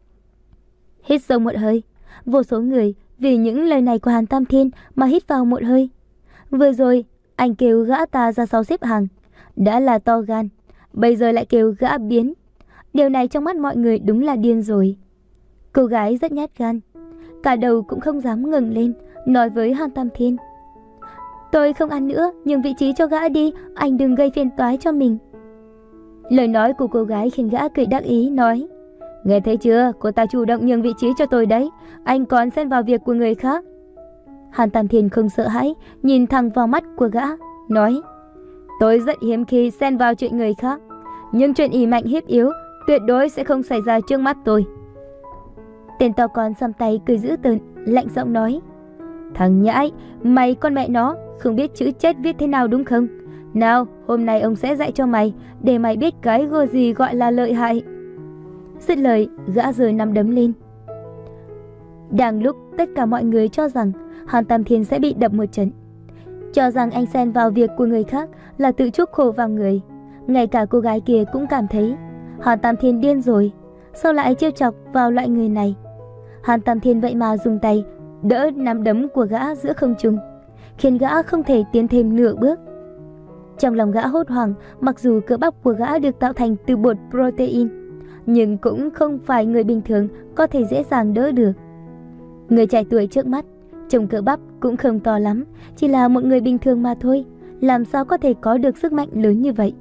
Hít sâu một hơi, vô số người vì những lời này của Hàn Tam Thiên mà hít vào một hơi. Vừa rồi anh kêu gã ta ra sau xếp hàng, đã là to gan, bây giờ lại kêu gã biến. Điều này trong mắt mọi người đúng là điên rồi. Cô gái rất nhát gan, cả đầu cũng không dám ngẩng lên, nói với Hàn Tam Thiên. Tôi không ăn nữa, nhường vị trí cho gã đi, anh đừng gây phiền toái cho mình. Lời nói của cô gái khiến gã cười đắc ý, nói. Nghe thấy chưa, cô ta chủ động nhường vị trí cho tôi đấy, anh còn xen vào việc của người khác. Hàn Tam Thiên không sợ hãi, nhìn thẳng vào mắt của gã, nói. Tôi rất hiếm khi xen vào chuyện người khác, nhưng chuyện ỷ mạnh hiếp yếu tuyệt đối sẽ không xảy ra trước mắt tôi. Tên to con xăm tay cười dữ tợn, lạnh giọng nói. Thằng nhãi, mày con mẹ nó, không biết chữ chết viết thế nào đúng không? Nào, hôm nay ông sẽ dạy cho mày, để mày biết cái gờ gì gọi là lợi hại. Dứt lời, gã giơ nắm đấm lên. Đang lúc tất cả mọi người cho rằng Hàn Tam Thiên sẽ bị đập một trận, cho rằng anh xen vào việc của người khác là tự chuốc khổ vào người, ngay cả cô gái kia cũng cảm thấy Hàn Tam Thiên điên rồi, sao lại trêu chọc vào loại người này. Hàn Tam Thiên vậy mà dùng tay đỡ nắm đấm của gã giữa không trung, khiến gã không thể tiến thêm nửa bước. Trong lòng gã hốt hoảng, mặc dù cơ bắp của gã được tạo thành từ bột protein, nhưng cũng không phải người bình thường có thể dễ dàng đỡ được. Người trẻ tuổi trước mắt, trông cơ bắp cũng không to lắm, chỉ là một người bình thường mà thôi, làm sao có thể có được sức mạnh lớn như vậy.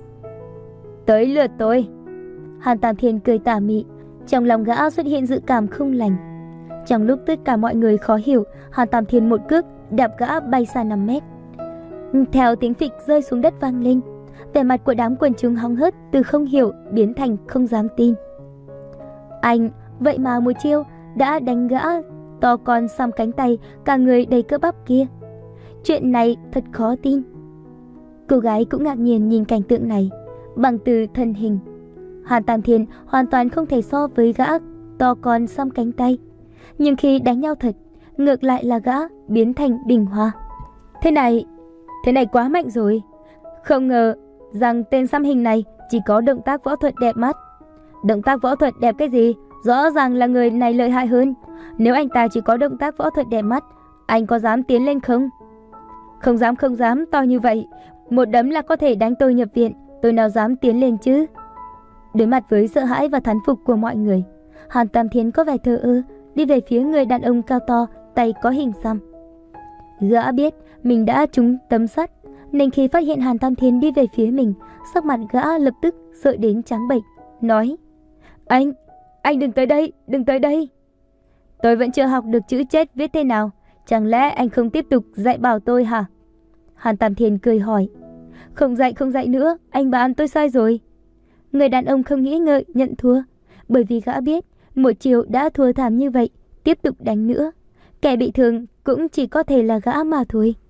Tới lượt tôi. Hàn Tam Thiên cười tà mị, trong lòng gã xuất hiện dự cảm không lành. Trong lúc tất cả mọi người khó hiểu, Hàn Tam Thiên một cước đạp gã bay xa năm mét. Theo tiếng phịch rơi xuống đất vang lên, vẻ mặt của đám quần chúng hóng hớt từ không hiểu biến thành không dám tin. Anh vậy mà một chiêu đã đánh gã to con xăm cánh tay cả người đầy cơ bắp kia. Chuyện này thật khó tin. Cô gái cũng ngạc nhiên nhìn cảnh tượng này. Bằng từ thân hình, Hàn Tam Thiên hoàn toàn không thể so với gã to con xăm cánh tay, nhưng khi đánh nhau thật, ngược lại là gã biến thành bình hoa. Thế này, thế này quá mạnh rồi. Không ngờ rằng tên xăm hình này chỉ có động tác võ thuật đẹp mắt. Động tác võ thuật đẹp cái gì? Rõ ràng là người này lợi hại hơn. Nếu anh ta chỉ có động tác võ thuật đẹp mắt, anh có dám tiến lên không? Không dám không dám, to như vậy, một đấm là có thể đánh tôi nhập viện, tôi nào dám tiến lên chứ. Đối mặt với sợ hãi và thán phục của mọi người, Hàn Tam Thiên có vẻ thờ ơ, đi về phía người đàn ông cao to, tay có hình xăm. Gã biết mình đã trúng tấm sắt, nên khi phát hiện Hàn Tam Thiên đi về phía mình, sắc mặt gã lập tức sợ đến trắng bệch, nói: Anh, anh đừng tới đây, đừng tới đây. Tôi vẫn chưa học được chữ chết viết thế nào, chẳng lẽ anh không tiếp tục dạy bảo tôi hả? Hàn Tam Thiên cười hỏi. Không dạy không dạy nữa, anh bạn tôi sai rồi. Người đàn ông không nghĩ ngợi nhận thua, bởi vì gã biết một chiều đã thua thảm như vậy, tiếp tục đánh nữa, kẻ bị thương cũng chỉ có thể là gã mà thôi.